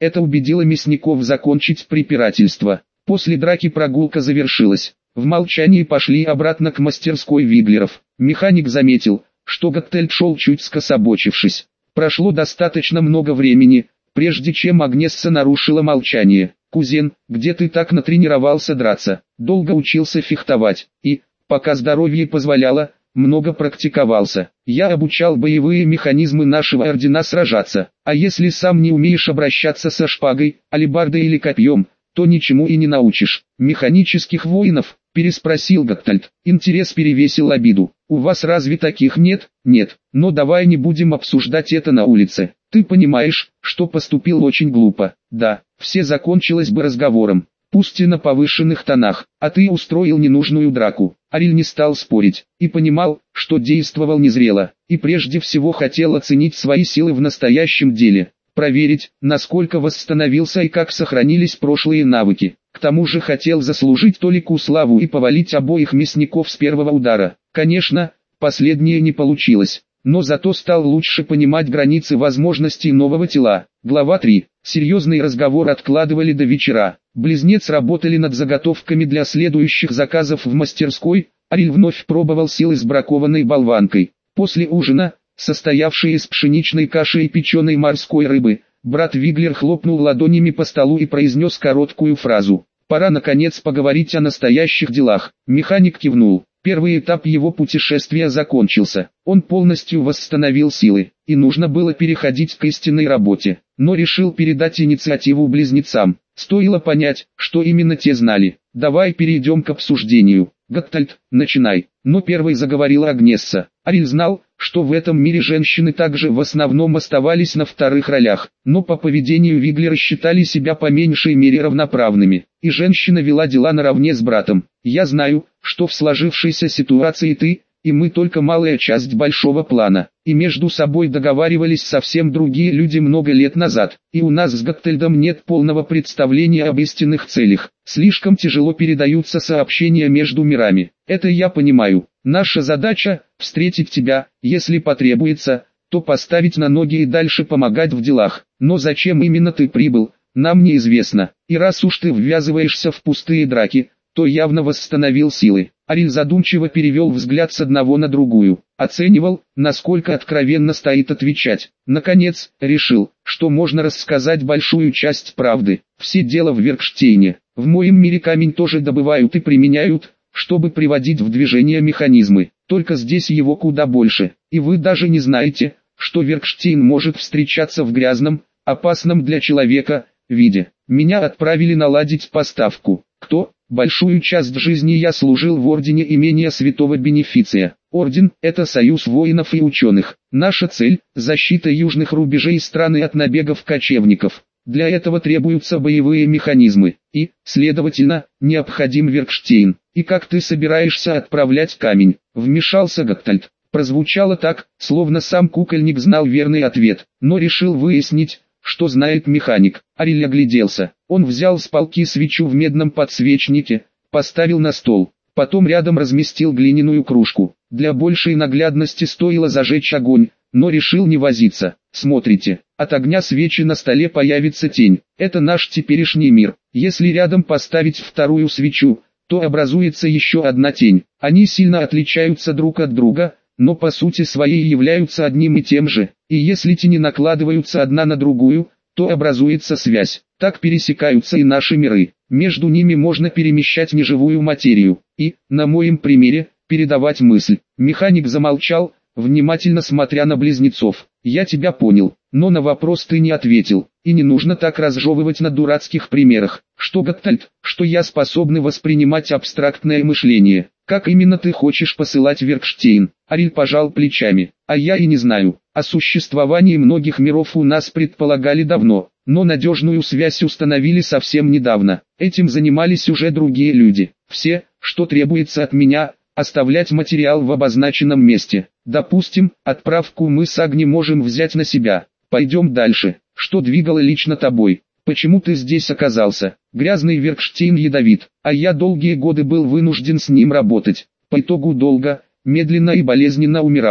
Это убедило мясников закончить препирательство. После драки прогулка завершилась. В молчании пошли обратно к мастерской Виглеров. Механик заметил, что Готтельд шел чуть скособочившись. Прошло достаточно много времени, прежде чем Агнесса нарушила молчание. «Кузен, где ты так натренировался драться? Долго учился фехтовать и, пока здоровье позволяло, много практиковался. Я обучал боевые механизмы нашего ордена сражаться. А если сам не умеешь обращаться со шпагой, алебардой или копьем, то ничему и не научишь». «Механических воинов?» – переспросил Готтельд. Интерес перевесил обиду. «У вас разве таких нет?» «Нет, но давай не будем обсуждать это на улице. Ты понимаешь, что поступил очень глупо». «Да, все закончилось бы разговором, пусть и на повышенных тонах, а ты устроил ненужную драку». Ариль не стал спорить, и понимал, что действовал незрело, и прежде всего хотел оценить свои силы в настоящем деле, проверить, насколько восстановился и как сохранились прошлые навыки. К тому же хотел заслужить толику славу и повалить обоих мясников с первого удара. Конечно, последнее не получилось, но зато стал лучше понимать границы возможностей нового тела. Глава 3. Серьезный разговор откладывали до вечера. Близнец работали над заготовками для следующих заказов в мастерской. Ариль вновь пробовал силы с бракованной болванкой. После ужина, состоявший из пшеничной каши и печеной морской рыбы, брат Виглер хлопнул ладонями по столу и произнес короткую фразу: «Пора наконец поговорить о настоящих делах». Механик кивнул. Первый этап его путешествия закончился. Он полностью восстановил силы, и нужно было переходить к истинной работе. Но решил передать инициативу близнецам. Стоило понять, что именно те знали. «Давай перейдем к обсуждению. Готтельд, начинай». Но первой заговорила Агнесса. Ариль знал, что в этом мире женщины также в основном оставались на вторых ролях, но по поведению Виглера считали себя по меньшей мере равноправными, и женщина вела дела наравне с братом. «Я знаю, что в сложившейся ситуации ты и мы только малая часть большого плана, и между собой договаривались совсем другие люди много лет назад, и у нас с Готтельдом нет полного представления об истинных целях, слишком тяжело передаются сообщения между мирами. Это я понимаю. Наша задача – встретить тебя, если потребуется, то поставить на ноги и дальше помогать в делах. Но зачем именно ты прибыл, нам неизвестно, и раз уж ты ввязываешься в пустые драки, то явно восстановил силы». Ариль задумчиво перевел взгляд с одного на другую, оценивал, насколько откровенно стоит отвечать. Наконец, решил, что можно рассказать большую часть правды. Все дело в Веркштейне. В моем мире камень тоже добывают и применяют, чтобы приводить в движение механизмы. Только здесь его куда больше. И вы даже не знаете, что Веркштейн может встречаться в грязном, опасном для человека виде. Меня отправили наладить поставку. Кто? Большую часть жизни я служил в Ордене имения Святого Бенефиция. Орден – это союз воинов и ученых. Наша цель – защита южных рубежей страны от набегов кочевников. Для этого требуются боевые механизмы, и, следовательно, необходим Веркштейн. И как ты собираешься отправлять камень? Вмешался Готтельд. Прозвучало так, словно сам кукольник знал верный ответ, но решил выяснить, что знает механик. Ариль огляделся. Он взял с полки свечу в медном подсвечнике, поставил на стол. Потом рядом разместил глиняную кружку. Для большей наглядности стоило зажечь огонь, но решил не возиться. Смотрите, от огня свечи на столе появится тень. Это наш теперешний мир. Если рядом поставить вторую свечу, то образуется еще одна тень. Они сильно отличаются друг от друга, но по сути своей являются одним и тем же, и если тени накладываются одна на другую, то образуется связь. Так пересекаются и наши миры. Между ними можно перемещать неживую материю, и, на моем примере, передавать мысль. Механик замолчал, внимательно смотря на близнецов. «Я тебя понял, но на вопрос ты не ответил, и не нужно так разжевывать на дурацких примерах. Что Готтельд, что я способны воспринимать абстрактное мышление. Как именно ты хочешь посылать Веркштейн?» Ариль пожал плечами. «А я и не знаю. О существовании многих миров у нас предполагали давно, но надежную связь установили совсем недавно. Этим занимались уже другие люди. Все, что требуется от меня, оставлять материал в обозначенном месте. Допустим, отправку мы с Агни можем взять на себя. Пойдем дальше. Что двигало лично тобой? Почему ты здесь оказался? Грязный Веркштейн ядовит, а я долгие годы был вынужден с ним работать. По итогу долго, медленно и болезненно умирал.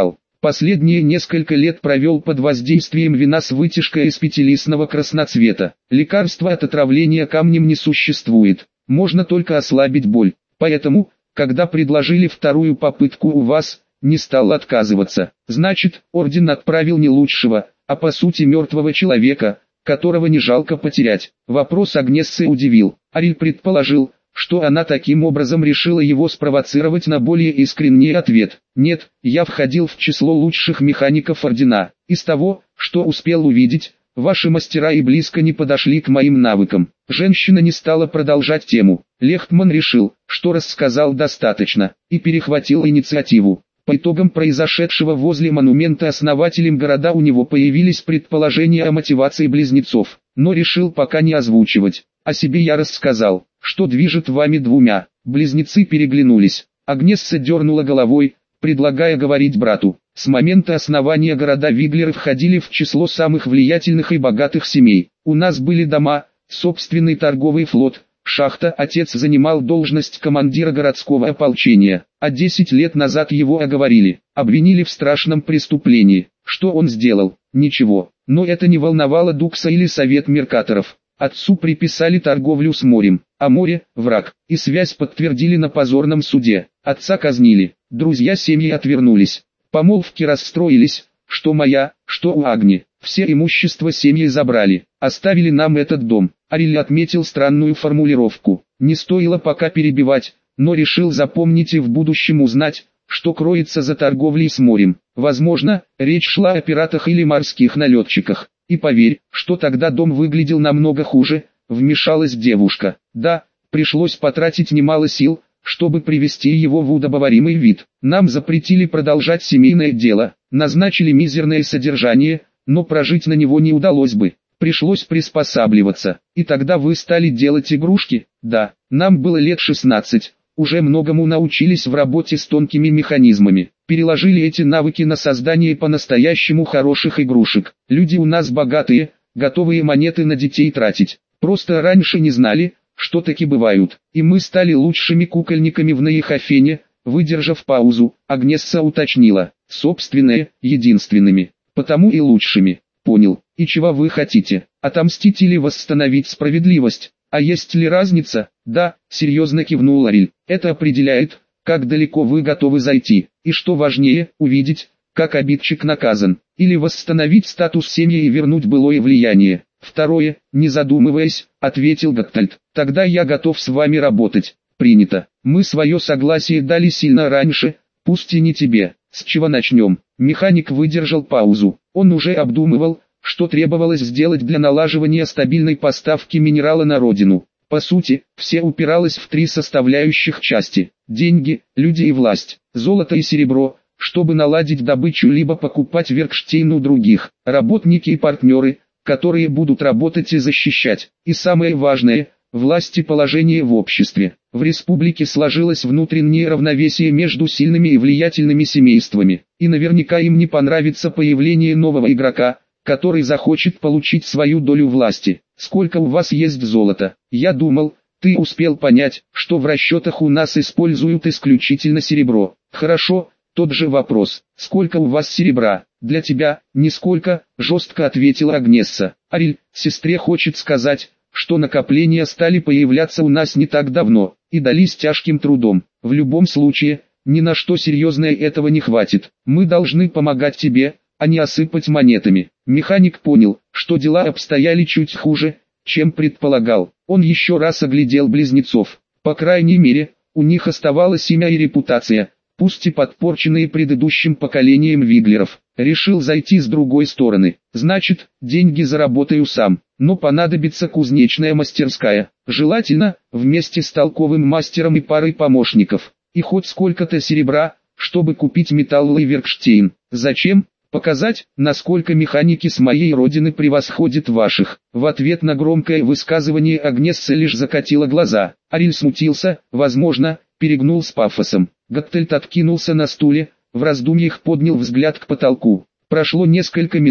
Последние несколько лет провел под воздействием вина с вытяжкой из пятилистного красноцвета. Лекарства от отравления камнем не существует, можно только ослабить боль. Поэтому, когда предложили вторую попытку у вас, не стал отказываться. Значит, орден отправил не лучшего, а по сути мертвого человека, которого не жалко потерять. Вопрос Агнессы удивил. Ариль предположил, что она таким образом решила его спровоцировать на более искренний ответ. Нет, я входил в число лучших механиков ордена. Из того, что успел увидеть, ваши мастера и близко не подошли к моим навыкам. Женщина не стала продолжать тему. Лехтман решил, что рассказал достаточно, и перехватил инициативу. По итогам произошедшего возле монумента основателям города у него появились предположения о мотивации близнецов, но решил пока не озвучивать. О себе я рассказал, что движет вами двумя. Близнецы переглянулись. Агнесса дернула головой, предлагая говорить брату. С момента основания города Виглеры входили в число самых влиятельных и богатых семей. У нас были дома, собственный торговый флот, шахта. Отец занимал должность командира городского ополчения, а 10 лет назад его оговорили, обвинили в страшном преступлении. Что он сделал? Ничего. Но это не волновало Дукса или Совет Меркаторов. Отцу приписали торговлю с морем, а море – враг, и связь подтвердили на позорном суде. Отца казнили, друзья семьи отвернулись, помолвки расстроились, что моя, что у Агни. Все имущество семьи забрали, оставили нам этот дом. Ариль отметил странную формулировку. Не стоило пока перебивать, но решил запомнить и в будущем узнать, что кроется за торговлей с морем. Возможно, речь шла о пиратах или морских налетчиках. И поверь, что тогда дом выглядел намного хуже, вмешалась девушка. Да, пришлось потратить немало сил, чтобы привести его в удобоваримый вид. Нам запретили продолжать семейное дело, назначили мизерное содержание, но прожить на него не удалось бы. Пришлось приспосабливаться. И тогда вы стали делать игрушки? Да, нам было лет 16. Уже многому научились в работе с тонкими механизмами. Переложили эти навыки на создание по-настоящему хороших игрушек. Люди у нас богатые, готовые монеты на детей тратить. Просто раньше не знали, что таки бывают. И мы стали лучшими кукольниками в Наихофене. Выдержав паузу, Агнесса уточнила. Собственные, единственными. Потому и лучшими. Понял. И чего вы хотите? Отомстить или восстановить справедливость? А есть ли разница? Да, серьезно кивнул Ариль. Это определяет, как далеко вы готовы зайти. И что важнее, увидеть, как обидчик наказан. Или восстановить статус семьи и вернуть былое влияние. Второе, не задумываясь, ответил Гаттальд. Тогда я готов с вами работать. Принято. Мы свое согласие дали сильно раньше, пусть и не тебе. С чего начнем? Механик выдержал паузу. Он уже обдумывал, что требовалось сделать для налаживания стабильной поставки минерала на родину. По сути, все упиралось в три составляющих части: деньги, люди и власть, золото и серебро, чтобы наладить добычу либо покупать Веркштейн у других, работники и партнеры, которые будут работать и защищать. И самое важное – власть и положение в обществе. В республике сложилось внутреннее равновесие между сильными и влиятельными семействами, и наверняка им не понравится появление нового игрока, который захочет получить свою долю власти. Сколько у вас есть золота? Я думал, ты успел понять, что в расчетах у нас используют исключительно серебро. Хорошо, тот же вопрос. Сколько у вас серебра? Для тебя, нисколько, жестко ответила Агнесса. Ариль, сестре хочет сказать, что накопления стали появляться у нас не так давно, и дались тяжким трудом. В любом случае, ни на что серьезное этого не хватит. Мы должны помогать тебе, а не осыпать монетами. Механик понял, что дела обстояли чуть хуже, чем предполагал. Он еще раз оглядел близнецов. По крайней мере, у них оставалось имя и репутация, пусть и подпорченные предыдущим поколением Виглеров. Решил зайти с другой стороны. Значит, деньги заработаю сам, но понадобится кузнечная мастерская. Желательно, вместе с толковым мастером и парой помощников. И хоть сколько-то серебра, чтобы купить металл и Веркштейн. Зачем? Показать, насколько механики с моей родины превосходят ваших. В ответ на громкое высказывание Агнесса лишь закатила глаза. Ариль смутился, возможно, перегнул с пафосом. Гаттельд откинулся на стуле, в раздумьях поднял взгляд к потолку. Прошло несколько минут,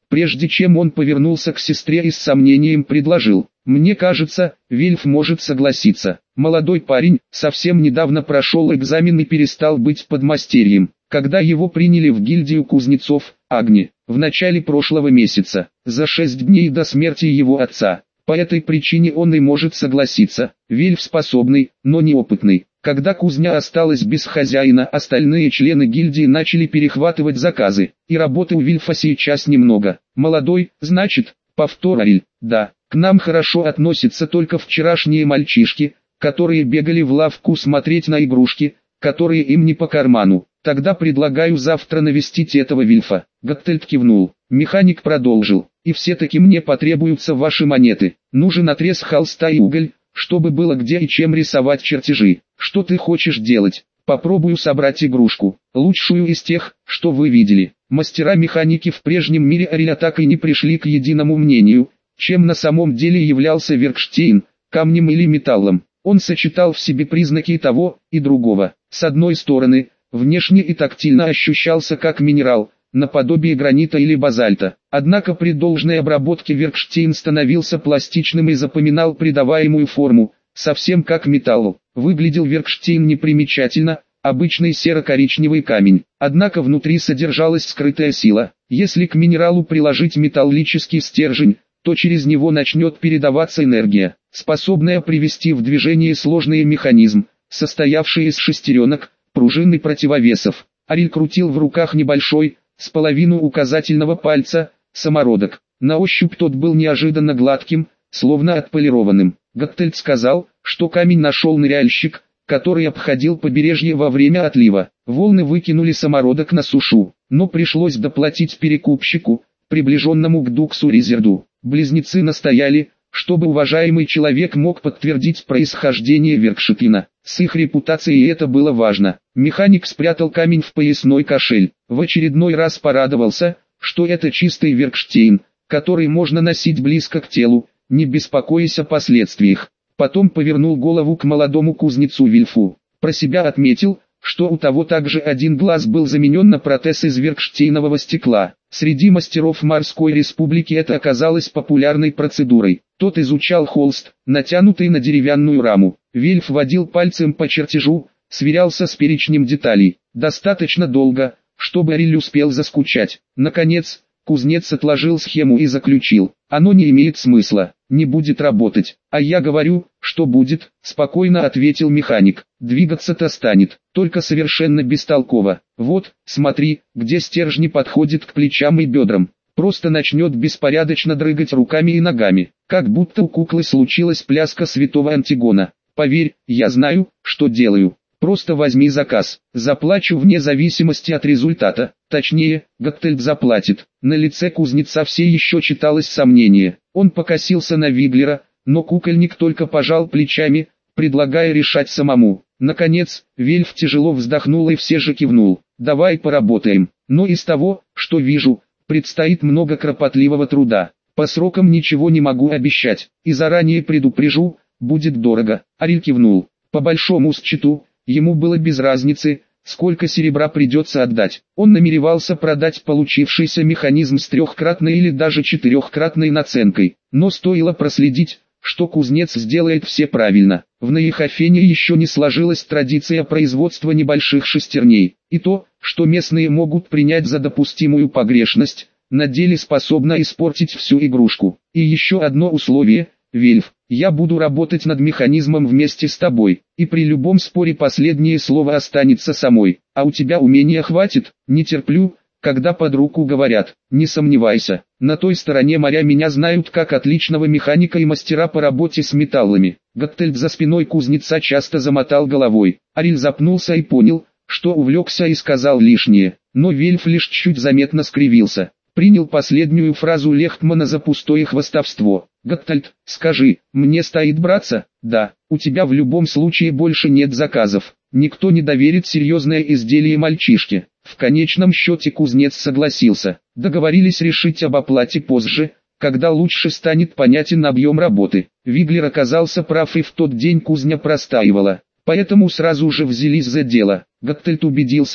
Прежде чем он повернулся к сестре и с сомнением предложил: «Мне кажется, Вильф может согласиться. Молодой парень, совсем недавно прошел экзамен и перестал быть подмастерьем. Когда его приняли в гильдию кузнецов, Агни, в начале прошлого месяца, за 6 дней до смерти его отца. По этой причине он и может согласиться. Вильф способный, но неопытный. Когда кузня осталась без хозяина, остальные члены гильдии начали перехватывать заказы, и работы у Вильфа сейчас немного. Молодой, значит, повторил. Да, к нам хорошо относятся только вчерашние мальчишки, которые бегали в лавку смотреть на игрушки, которые им не по карману. Тогда предлагаю завтра навестить этого Вильфа». Готтельд кивнул. Механик продолжил: «И все-таки мне потребуются ваши монеты. Нужен отрез холста и уголь, чтобы было где и чем рисовать чертежи. Что ты хочешь делать?» «Попробую собрать игрушку, лучшую из тех, что вы видели». Мастера-механики в прежнем мире Ариля так и не пришли к единому мнению, чем на самом деле являлся Веркштейн, камнем или металлом. Он сочетал в себе признаки и того, и другого. С одной стороны, внешне и тактильно ощущался как минерал, наподобие гранита или базальта. Однако при должной обработке Веркштейн становился пластичным и запоминал придаваемую форму, совсем как металлу. Выглядел Веркштейн непримечательно, обычный серо-коричневый камень. Однако внутри содержалась скрытая сила. Если к минералу приложить металлический стержень, то через него начнет передаваться энергия, способная привести в движение сложный механизм, состоявший из шестеренок, пружин и противовесов. Ариль крутил в руках небольшой, с половину указательного пальца, самородок. На ощупь тот был неожиданно гладким, словно отполированным. Готтельд сказал, что камень нашел ныряльщик, который обходил побережье во время отлива. Волны выкинули самородок на сушу, но пришлось доплатить перекупщику, приближенному к Дуксу Ризерду. Близнецы настояли, чтобы уважаемый человек мог подтвердить происхождение Веркштейна. С их репутацией это было важно. Механик спрятал камень в поясной кошель. В очередной раз порадовался, что это чистый Веркштейн, который можно носить близко к телу, не беспокоясь о последствиях. Потом повернул голову к молодому кузнецу Вильфу. Про себя отметил, что у того также один глаз был заменен на протез из веркштейнового стекла. Среди мастеров Морской Республики это оказалось популярной процедурой. Тот изучал холст, натянутый на деревянную раму. Вильф водил пальцем по чертежу, сверялся с перечнем деталей. Достаточно долго, чтобы Ариль успел заскучать. Наконец, кузнец отложил схему и заключил: «Оно не имеет смысла, не будет работать». «А я говорю, что будет», — спокойно ответил механик. «Двигаться-то станет, только совершенно бестолково. Вот, смотри, где стержни подходят к плечам и бедрам. Просто начнет беспорядочно дрыгать руками и ногами, как будто у куклы случилась пляска святого Антигона. Поверь, я знаю, что делаю. Просто возьми заказ, заплачу вне зависимости от результата, точнее, Готтельд заплатит». На лице кузнеца все еще читалось сомнение. Он покосился на Виглера, но кукольник только пожал плечами, предлагая решать самому. Наконец, Вильф тяжело вздохнул и все же кивнул. «Давай поработаем, но из того, что вижу, предстоит много кропотливого труда. По срокам ничего не могу обещать, и заранее предупрежу, будет дорого». Ариль кивнул. По большому счету, ему было без разницы, сколько серебра придется отдать. Он намеревался продать получившийся механизм с трехкратной или даже четырехкратной наценкой. Но стоило проследить, что кузнец сделает все правильно. В Наихофене еще не сложилась традиция производства небольших шестерней. И то, что местные могут принять за допустимую погрешность, на деле способно испортить всю игрушку. И еще одно условие: Вильф, я буду работать над механизмом вместе с тобой, и при любом споре последнее слово останется со мной. А у тебя умения хватит? Не терплю, когда под руку говорят. Не сомневайся, на той стороне моря меня знают как отличного механика и мастера по работе с металлами. Готтельд за спиной кузнеца часто замотал головой. Ариль запнулся и понял, что увлекся и сказал лишнее, но Вильф лишь чуть заметно скривился. Принял последнюю фразу Лехтмана за пустое хвастовство. «Готтельд, скажи, мне стоит браться?» «Да, у тебя в любом случае больше нет заказов. Никто не доверит серьезное изделие мальчишке». В конечном счете кузнец согласился. Договорились решить об оплате позже, когда лучше станет понятен объем работы. Виглер оказался прав, и в тот день кузня простаивала. Поэтому сразу же взялись за дело. Готтельд убедился,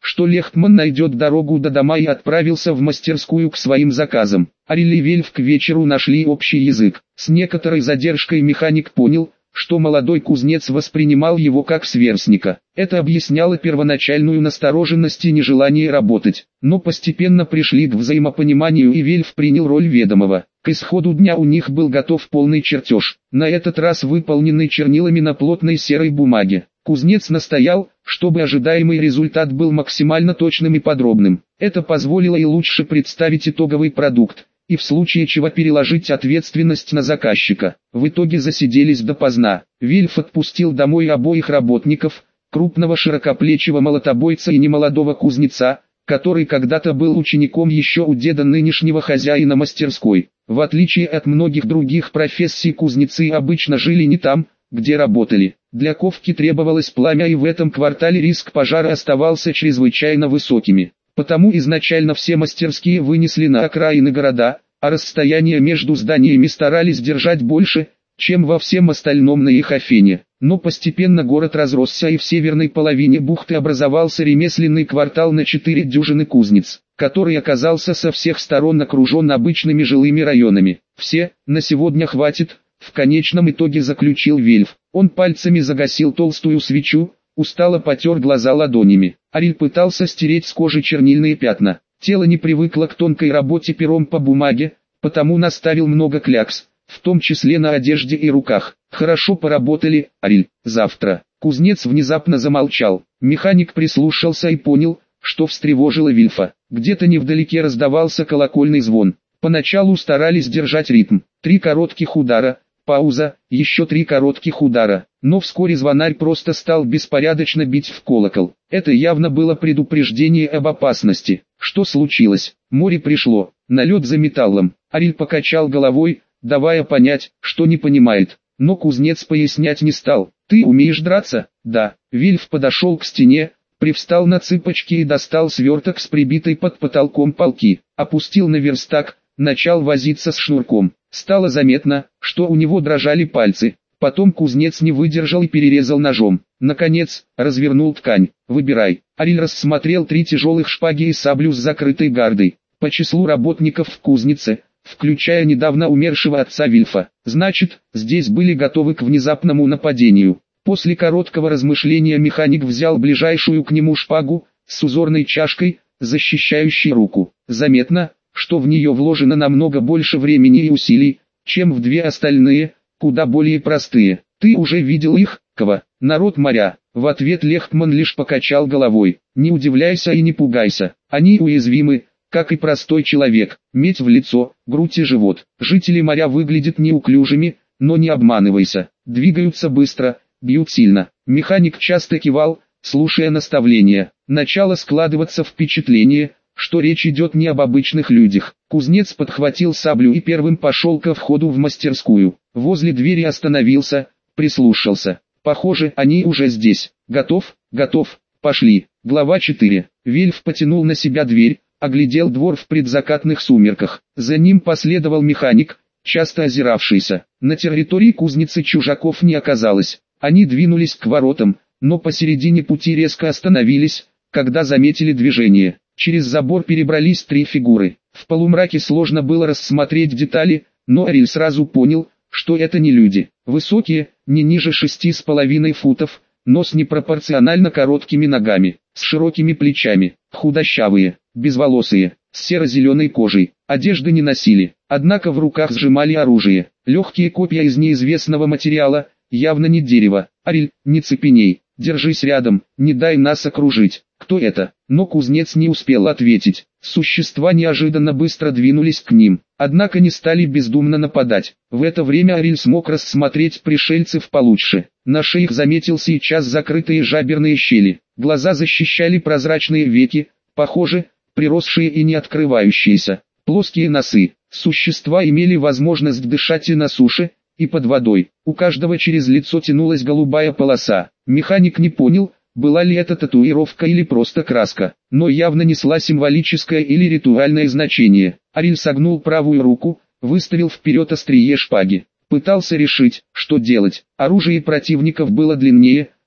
что Лехтман найдет дорогу до дома и отправился в мастерскую к своим заказам. Ариль и Вельф к вечеру нашли общий язык. С некоторой задержкой механик понял, что молодой кузнец воспринимал его как сверстника. Это объясняло первоначальную настороженность и нежелание работать. Но постепенно пришли к взаимопониманию, и Вельф принял роль ведомого. К исходу дня у них был готов полный чертеж, на этот раз выполненный чернилами на плотной серой бумаге. Кузнец настоял, чтобы ожидаемый результат был максимально точным и подробным. Это позволило и лучше представить итоговый продукт, и в случае чего переложить ответственность на заказчика. В итоге засиделись допоздна. Вельф отпустил домой обоих работников, крупного широкоплечего молотобойца и немолодого кузнеца, который когда-то был учеником еще у деда нынешнего хозяина мастерской. В отличие от многих других профессий, кузнецы обычно жили не там, где работали. Для ковки требовалось пламя, и в этом квартале риск пожара оставался чрезвычайно высокими. Потому изначально все мастерские вынесли на окраины города, а расстояние между зданиями старались держать больше, чем во всем остальном на их Афине. Но постепенно город разросся, и в северной половине бухты образовался ремесленный квартал на 4 дюжины кузнец, который оказался со всех сторон окружен обычными жилыми районами. «Все, на сегодня хватит», — в конечном итоге заключил Вельф. Он пальцами загасил толстую свечу, устало потер глаза ладонями. Ариль пытался стереть с кожи чернильные пятна. Тело не привыкло к тонкой работе пером по бумаге, потому наставил много клякс, в том числе на одежде и руках. «Хорошо поработали, Ариль, завтра». Кузнец внезапно замолчал. Механик прислушался и понял, что встревожило Вильфа. Где-то невдалеке раздавался колокольный звон. Поначалу старались держать ритм. 3 коротких удара, пауза, еще 3 коротких удара. Но вскоре звонарь просто стал беспорядочно бить в колокол. Это явно было предупреждение об опасности. Что случилось? Море пришло. Налет за металлом. Ариль покачал головой, давая понять, что не понимает. Но кузнец пояснять не стал. «Ты умеешь драться?» «Да». Вильф подошел к стене, привстал на цыпочки и достал сверток с прибитой под потолком палки. Опустил на верстак, начал возиться с шнурком. Стало заметно, что у него дрожали пальцы. Потом кузнец не выдержал и перерезал ножом. Наконец, развернул ткань. «Выбирай». Ариль рассмотрел 3 тяжелых шпаги и саблю с закрытой гардой. По числу работников в кузнице, включая недавно умершего отца Вильфа. Значит, здесь были готовы к внезапному нападению. После короткого размышления механик взял ближайшую к нему шпагу, с узорной чашкой, защищающей руку. Заметно, что в нее вложено намного больше времени и усилий, чем в 2 остальные, куда более простые. «Ты уже видел их, Ква?» «Народ моря». В ответ Лехтман лишь покачал головой. «Не удивляйся и не пугайся, они уязвимы, как и простой человек. Медь в лицо, грудь и живот. Жители моря выглядят неуклюжими, но не обманывайся. Двигаются быстро, бьют сильно». Механик часто кивал, слушая наставления. Начало складываться впечатление, что речь идет не об обычных людях. Кузнец подхватил саблю и первым пошел ко входу в мастерскую. Возле двери остановился, прислушался. «Похоже, они уже здесь. Готов? Готов. Пошли». Глава 4. Вельф потянул на себя дверь, оглядел двор в предзакатных сумерках. За ним последовал механик, часто озиравшийся. На территории кузницы чужаков не оказалось. Они двинулись к воротам, но посередине пути резко остановились, когда заметили движение. Через забор перебрались 3 фигуры. В полумраке сложно было рассмотреть детали, но Ариль сразу понял, что это не люди. Высокие, не ниже 6,5 футов, но с непропорционально короткими ногами, с широкими плечами, худощавые, безволосые, с серо-зеленой кожей. Одежды не носили, однако в руках сжимали оружие. Легкие копья из неизвестного материала, явно не дерево. «Ариль, не цепеней, держись рядом, не дай нас окружить». «Кто это?» Но кузнец не успел ответить. Существа неожиданно быстро двинулись к ним, однако не стали бездумно нападать. В это время Ариль смог рассмотреть пришельцев получше. На шеях заметил сейчас закрытые жаберные щели. Глаза защищали прозрачные веки, похоже, приросшие и не открывающиеся. Плоские носы. Существа имели возможность дышать и на суше, и под водой. У каждого через лицо тянулась голубая полоса. Механик не понял, была ли это татуировка или просто краска, но явно несла символическое или ритуальное значение. Ариль согнул правую руку, выставил вперед острие шпаги. Пытался решить, что делать. Оружие противников было длиннее,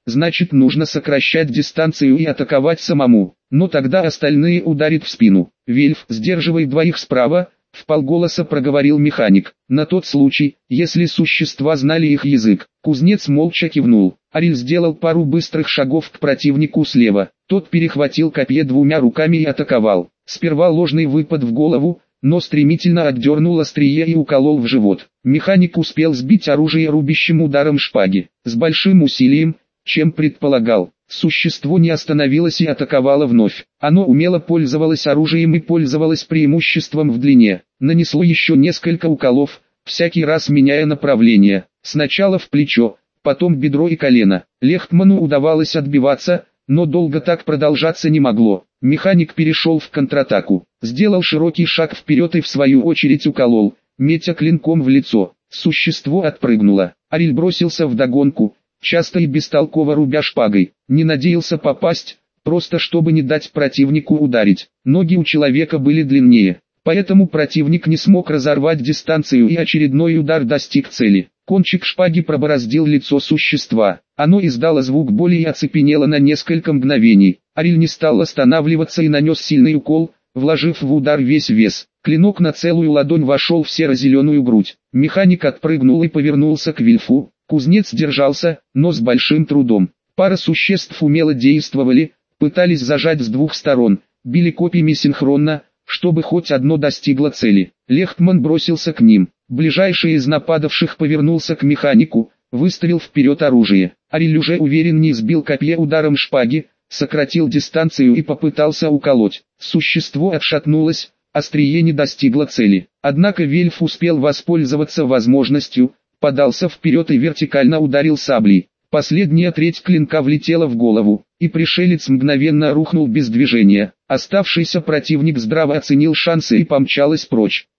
значит нужно сокращать дистанцию и атаковать самому, но тогда остальные ударят в спину. Вельф, сдерживай двоих справа, вполголоса проговорил механик. На тот случай, если существа знали их язык. Кузнец молча кивнул. Ариль сделал пару быстрых шагов к противнику слева. Тот перехватил копье двумя руками и атаковал. Сперва ложный выпад в голову, но стремительно отдернул острие и уколол в живот. Механик успел сбить оружие рубящим ударом шпаги. С большим усилием, чем предполагал. Существо не остановилось и атаковало вновь. Оно умело пользовалось оружием и пользовалось преимуществом в длине. Нанесло еще несколько уколов, всякий раз меняя направление. Сначала в плечо, потом бедро и колено. Лехтману удавалось отбиваться, но долго так продолжаться не могло. Механик перешел в контратаку. Сделал широкий шаг вперед и в свою очередь уколол, метя клинком в лицо. Существо отпрыгнуло. Ариль бросился вдогонку, часто и бестолково рубя шпагой. Не надеялся попасть, просто чтобы не дать противнику ударить. Ноги у человека были длиннее, поэтому противник не смог разорвать дистанцию и очередной удар достиг цели. Кончик шпаги пробороздил лицо существа. Оно издало звук боли и оцепенело на несколько мгновений. Ариль не стал останавливаться и нанес сильный укол, вложив в удар весь вес. Клинок на целую ладонь вошел в серо-зеленую грудь. Механик отпрыгнул и повернулся к Вильфу. Кузнец держался, но с большим трудом. Пара существ умело действовали, пытались зажать с двух сторон, били копьями синхронно, чтобы хоть одно достигло цели. Лехтман бросился к ним. Ближайший из нападавших повернулся к механику, выставил вперед оружие. Ариль уже увереннее сбил копье ударом шпаги, сократил дистанцию и попытался уколоть. Существо отшатнулось, острие не достигло цели. Однако Вельф успел воспользоваться возможностью, подался вперед и вертикально ударил саблей. Последняя треть клинка влетела в голову, и пришелец мгновенно рухнул без движения. Оставшийся противник здраво оценил шансы и помчалась прочь.